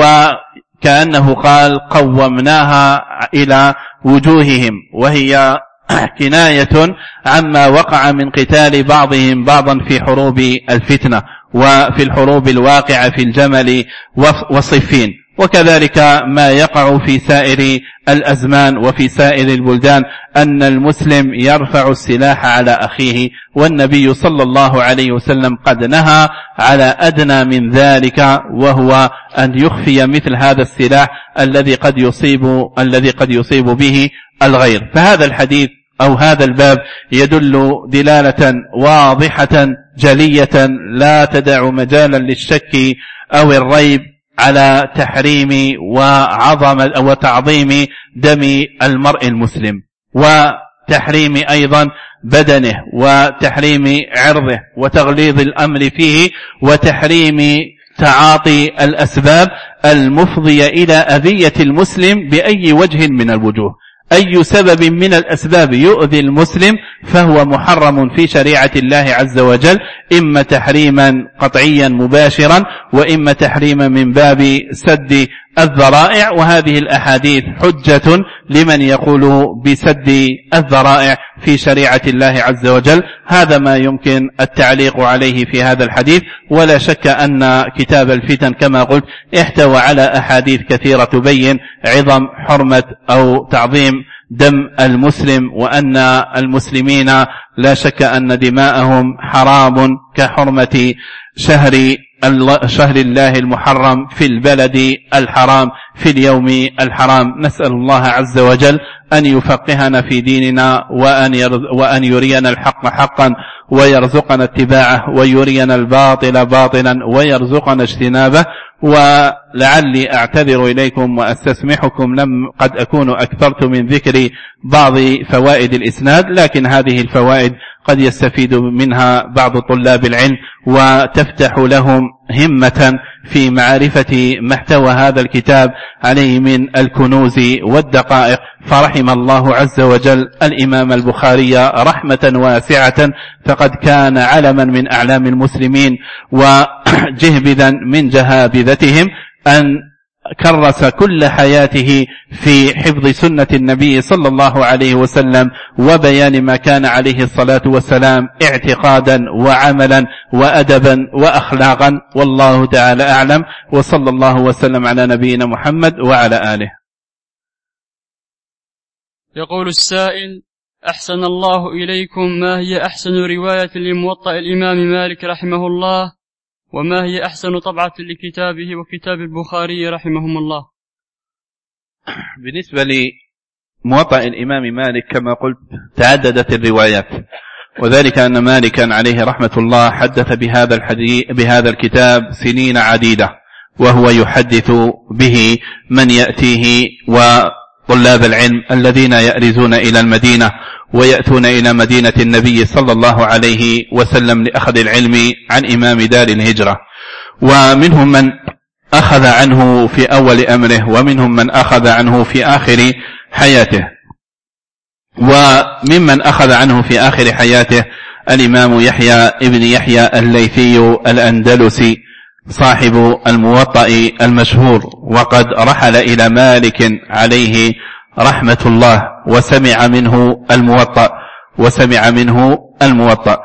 وكأنه قال قومناها إلى وجوههم، وهي كناية عما وقع من قتال بعضهم بعضا في حروب الفتنة وفي الحروب الواقعة في الجمل وصفين، وكذلك ما يقع في سائر الأزمان وفي سائر البلدان، أن المسلم يرفع السلاح على أخيه، والنبي صلى الله عليه وسلم قد نهى على أدنى من ذلك، وهو أن يخفي مثل هذا السلاح الذي قد يصيب الذي قد يصيب به الغير. فهذا الحديث أو هذا الباب يدل دلالة واضحة جلية لا تدع مجالا للشك أو الريب على تحريم وعظم وتعظيم دم المرء المسلم، وتحريم أيضا بدنه، وتحريم عرضه، وتغليظ الأمر فيه، وتحريم تعاطي الأسباب المفضية إلى أذية المسلم بأي وجه من الوجوه. أي سبب من الأسباب يؤذي المسلم فهو محرم في شريعة الله عز وجل، إما تحريما قطعيا مباشرا وإما تحريما من باب سد الذرائع. وهذه الأحاديث حجة لمن يقول بسد الذرائع في شريعة الله عز وجل. هذا ما يمكن التعليق عليه في هذا الحديث. ولا شك أن كتاب الفتن كما قلت احتوى على أحاديث كثيرة تبين عظم حرمة أو تعظيم دم المسلم، وأن المسلمين لا شك أن دماءهم حرام كحرمة شهر شهر الله المحرم في البلد الحرام في اليوم الحرام. نسأل الله عز وجل أن يفقهنا في ديننا وأن وأن يرينا الحق حقا ويرزقنا اتباعه، ويرينا الباطل باطلا ويرزقنا اجتنابه. ولعلي أعتذر إليكم وأستسمحكم لم قد أكون أكثرت من ذكر بعض فوائد الإسناد، لكن هذه الفوائد قد يستفيد منها بعض طلاب العلم وتفتح لهم همة في معرفة محتوى هذا الكتاب عليه من الكنوز والدقائق. فرحم الله عز وجل الإمام البخاري رحمة واسعة، فقد كان علما من أعلام المسلمين وجهبذا من جهابذتهم، أن كرس كل حياته في حفظ سنة النبي صلى الله عليه وسلم وبيان ما كان عليه الصلاة والسلام اعتقادا وعملا وأدبا وأخلاقا. والله تعالى أعلم، وصلى الله وسلم على نبينا محمد وعلى آله. يقول السائل: أحسن الله إليكم، ما هي أحسن رواية لموطأ الإمام مالك رحمه الله؟ وما هي أحسن طبعة لكتابه وكتاب البخاري رحمهم الله؟ بالنسبة لموطأ الإمام مالك كما قلت تعددت الروايات، وذلك أن مالكا عليه رحمة الله حدث بهذا الحديث بهذا الكتاب سنين عديدة، وهو يحدث به من يأتيه وطلاب العلم الذين يأرزون إلى المدينة ويأتون إلى مدينة النبي صلى الله عليه وسلم لأخذ العلم عن إمام دار الهجرة. ومنهم من أخذ عنه في أول أمره، ومنهم من أخذ عنه في آخر حياته. وممن أخذ عنه في آخر حياته الإمام يحيى ابن يحيى الليثي الأندلسي صاحب الموطأ المشهور، وقد رحل إلى مالك عليه رحمة الله وسمع منه الموطأ وسمع منه الموطأ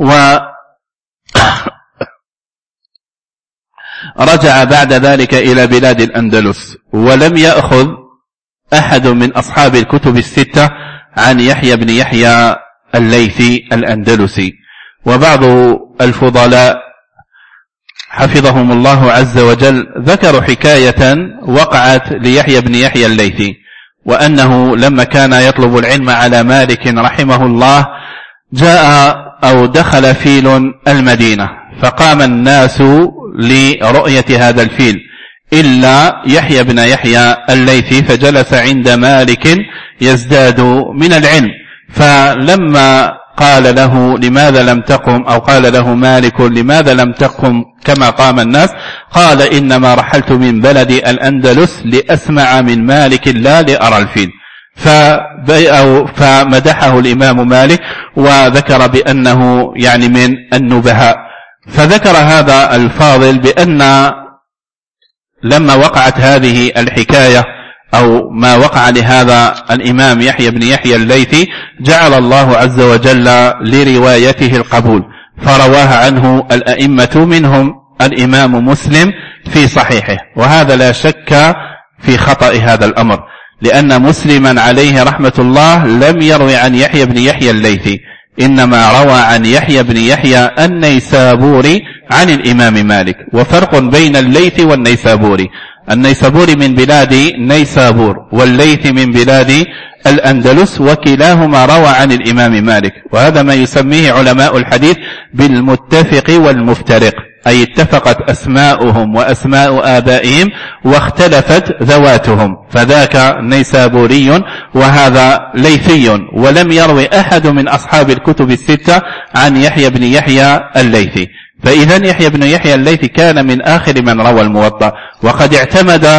ورجع بعد ذلك إلى بلاد الأندلس، ولم يأخذ أحد من أصحاب الكتب الستة عن يحيى بن يحيى الليثي الأندلسي. وبعض الفضلاء حفظهم الله عز وجل ذكروا حكاية وقعت ليحيى بن يحيى الليثي، وأنه لما كان يطلب العلم على مالك رحمه الله جاء أو دخل فيل المدينة، فقام الناس لرؤية هذا الفيل إلا يحيى بن يحيى الليثي، فجلس عند مالك يزداد من العلم. فلما قال له لماذا لم تقم، أو قال له مالك لماذا لم تقم كما قام الناس، قال إنما رحلت من بلد الأندلس لأسمع من مالك لا لأرى الفيل. فمدحه الإمام مالك وذكر بأنه يعني من النبهاء. فذكر هذا الفاضل بأن لما وقعت هذه الحكاية أو ما وقع لهذا الإمام يحيى بن يحيى الليثي جعل الله عز وجل لروايته القبول، فرواها عنه الأئمة منهم الإمام مسلم في صحيحه. وهذا لا شك في خطأ هذا الأمر، لأن مسلما عليه رحمة الله لم يروي عن يحيى بن يحيى الليثي، إنما روى عن يحيى بن يحيى النيسابوري عن الإمام مالك. وفرق بين الليث والنيسابوري، النيسابوري من بلاد نيسابور والليث من بلاد الأندلس، وكلاهما روى عن الإمام مالك. وهذا ما يسميه علماء الحديث بالمتفق والمفترق، أي اتفقت أسماؤهم وأسماء آبائهم واختلفت ذواتهم، فذاك نيسابوري وهذا ليثي. ولم يروي أحد من أصحاب الكتب الستة عن يحيى بن يحيى الليثي. فإذا يحيى بن يحيى الليثي كان من آخر من روى الموطأ، وقد اعتمد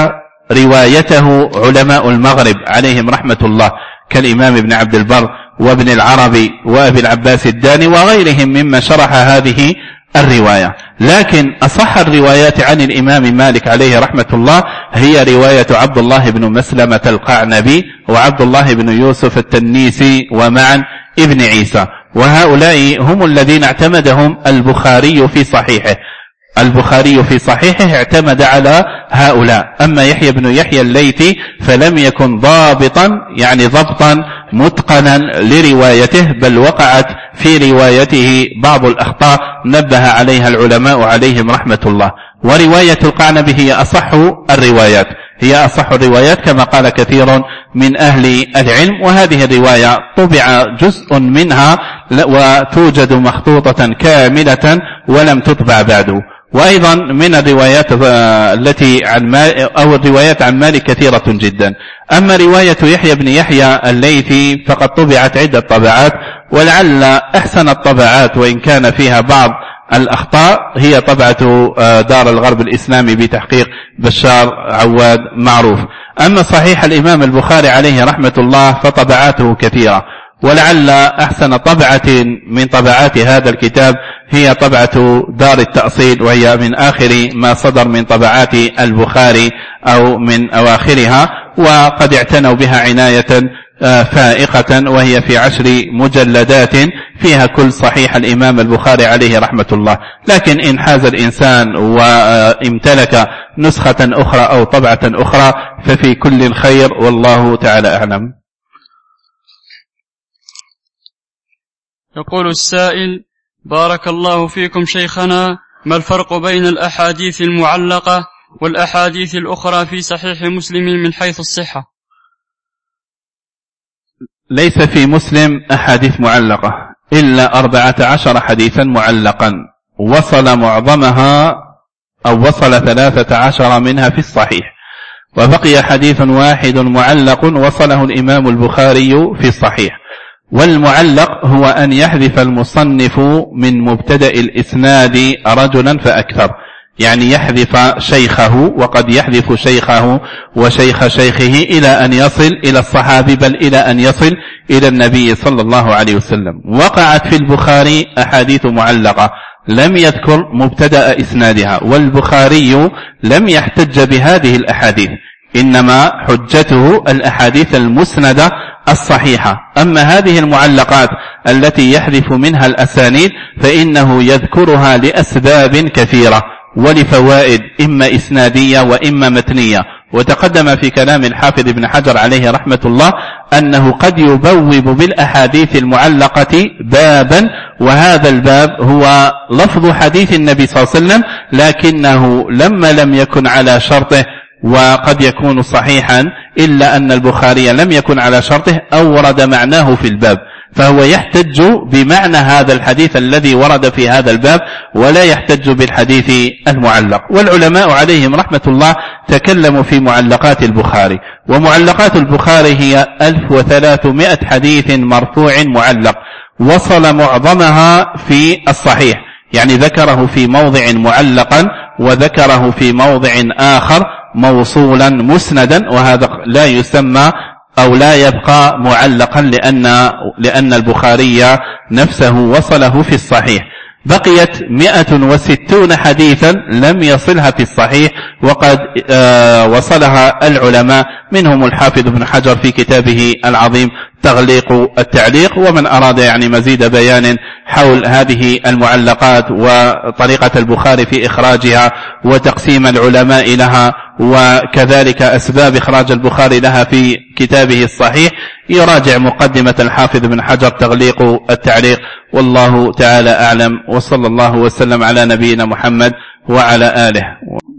روايته علماء المغرب عليهم رحمة الله كالإمام ابن عبد البر وابن العربي وأبي العباس الداني وغيرهم ممن شرح هذه الرواية. لكن أصح الروايات عن الإمام مالك عليه رحمة الله هي رواية عبد الله بن مسلمة القعنبي وعبد الله بن يوسف التنيسي ومعا ابن عيسى، وهؤلاء هم الذين اعتمدهم البخاري في صحيحه. البخاري في صحيحه اعتمد على هؤلاء. أما يحيى بن يحيى الليثي فلم يكن ضابطا يعني ضبطا متقنا لروايته، بل وقعت في روايته بعض الأخطاء نبه عليها العلماء عليهم رحمة الله. ورواية القعنبي هي أصح الروايات هي أصح الروايات كما قال كثير من أهل العلم، وهذه الرواية طبع جزء منها وتوجد مخطوطة كاملة ولم تطبع بعد. وأيضا من الروايات التي عن أو الروايات عن مالك كثيرة جدا. أما رواية يحيى بن يحيى الليثي فقد طبعت عدة طبعات، ولعل أحسن الطبعات وإن كان فيها بعض الأخطاء هي طبعة دار الغرب الإسلامي بتحقيق بشار عواد معروف. أما صحيح الإمام البخاري عليه رحمة الله فطبعاته كثيرة، ولعل أحسن طبعة من طبعات هذا الكتاب هي طبعة دار التأصيل، وهي من آخر ما صدر من طبعات البخاري أو من أواخرها، وقد اعتنوا بها عناية فائقة، وهي في عشر مجلدات فيها كل صحيح الإمام البخاري عليه رحمة الله. لكن إن حاز الإنسان وامتلك نسخة أخرى أو طبعة أخرى ففي كل خير، والله تعالى أعلم. يقول السائل: بارك الله فيكم شيخنا، ما الفرق بين الأحاديث المعلقة والأحاديث الأخرى في صحيح مسلم من حيث الصحة؟ ليس في مسلم أحاديث معلقة إلا أربعة عشر حديثا معلقا، وصل معظمها أو وصل ثلاثة عشر منها في الصحيح، وبقي حديث واحد معلق وصله الإمام البخاري في الصحيح. والمعلق هو أن يحذف المصنف من مبتدأ الإسناد رجلا فأكثر، يعني يحذف شيخه، وقد يحذف شيخه وشيخ شيخه إلى أن يصل إلى الصحابي، بل إلى أن يصل إلى النبي صلى الله عليه وسلم. وقعت في البخاري أحاديث معلقة لم يذكر مبتدأ إسنادها، والبخاري لم يحتج بهذه الأحاديث، إنما حجته الأحاديث المسندة الصحيحة. أما هذه المعلقات التي يحذف منها الأسانيد فإنه يذكرها لأسباب كثيرة ولفوائد إما إسنادية وإما متنية. وتقدم في كلام الحافظ ابن حجر عليه رحمة الله أنه قد يبوب بالأحاديث المعلقة بابا، وهذا الباب هو لفظ حديث النبي صلى الله عليه وسلم، لكنه لما لم يكن على شرطه وقد يكون صحيحا إلا أن البخاري لم يكن على شرطه أو ورد معناه في الباب، فهو يحتج بمعنى هذا الحديث الذي ورد في هذا الباب ولا يحتج بالحديث المعلق. والعلماء عليهم رحمة الله تكلموا في معلقات البخاري، ومعلقات البخاري هي ألف وثلاثمائة حديث مرفوع معلق، وصل معظمها في الصحيح، يعني ذكره في موضع معلقا وذكره في موضع آخر موصولا مسندا، وهذا لا يسمى أو لا يبقى معلقا لأن, لأن البخاري نفسه وصله في الصحيح. بقيت مئة وستون حديثا لم يصلها في الصحيح، وقد وصلها العلماء، منهم الحافظ ابن حجر في كتابه العظيم تغليق التعليق. ومن أراد يعني مزيد بيان حول هذه المعلقات وطريقة البخاري في إخراجها وتقسيم العلماء لها وكذلك أسباب إخراج البخاري لها في كتابه الصحيح، يراجع مقدمة الحافظ ابن حجر تغليق التعليق. والله تعالى أعلم، وصلى الله وسلم على نبينا محمد وعلى آله.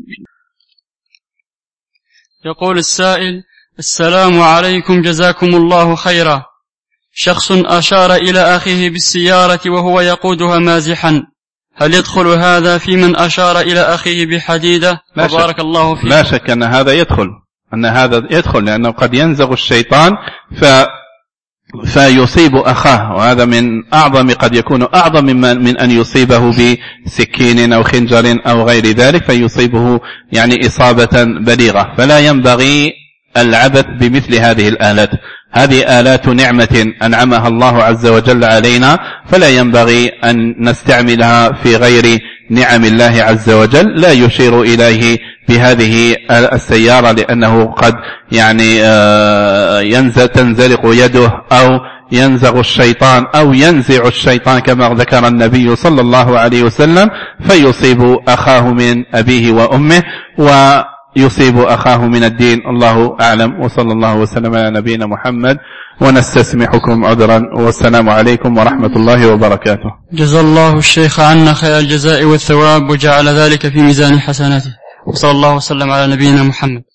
يقول السائل: السلام عليكم، جزاكم الله خيرا. شخص أشار إلى أخيه بالسيارة وهو يقودها مازحا، هل يدخل هذا في من أشار إلى أخيه بحديدة؟ وبارك الله فيك. لا شك أن هذا يدخل، أن هذا يدخل، لأنه قد ينزغ الشيطان ف فيصيب أخاه، وهذا من أعظم، قد يكون أعظم من, من أن يصيبه بسكين أو خنجر أو غير ذلك، فيصيبه يعني إصابة بليغة. فلا ينبغي العبث بمثل هذه الآلات. هذه آلات نعمة أنعمها الله عز وجل علينا، فلا ينبغي أن نستعملها في غير نعم الله عز وجل. لا يشير إليه بهذه السيارة لأنه قد يعني ينزل تنزلق يده أو ينزغ الشيطان أو ينزع الشيطان كما ذكر النبي صلى الله عليه وسلم، فيصيب أخاه من أبيه وأمه ويصيب أخاه من الدين. الله أعلم، وصلى الله وسلم على نبينا محمد، ونستسمحكم عذرا، والسلام عليكم ورحمة الله وبركاته. جزا الله الشيخ عنا خير الجزاء والثواب، وجعل ذلك في ميزان حسناته، وصلى الله وسلم على نبينا محمد.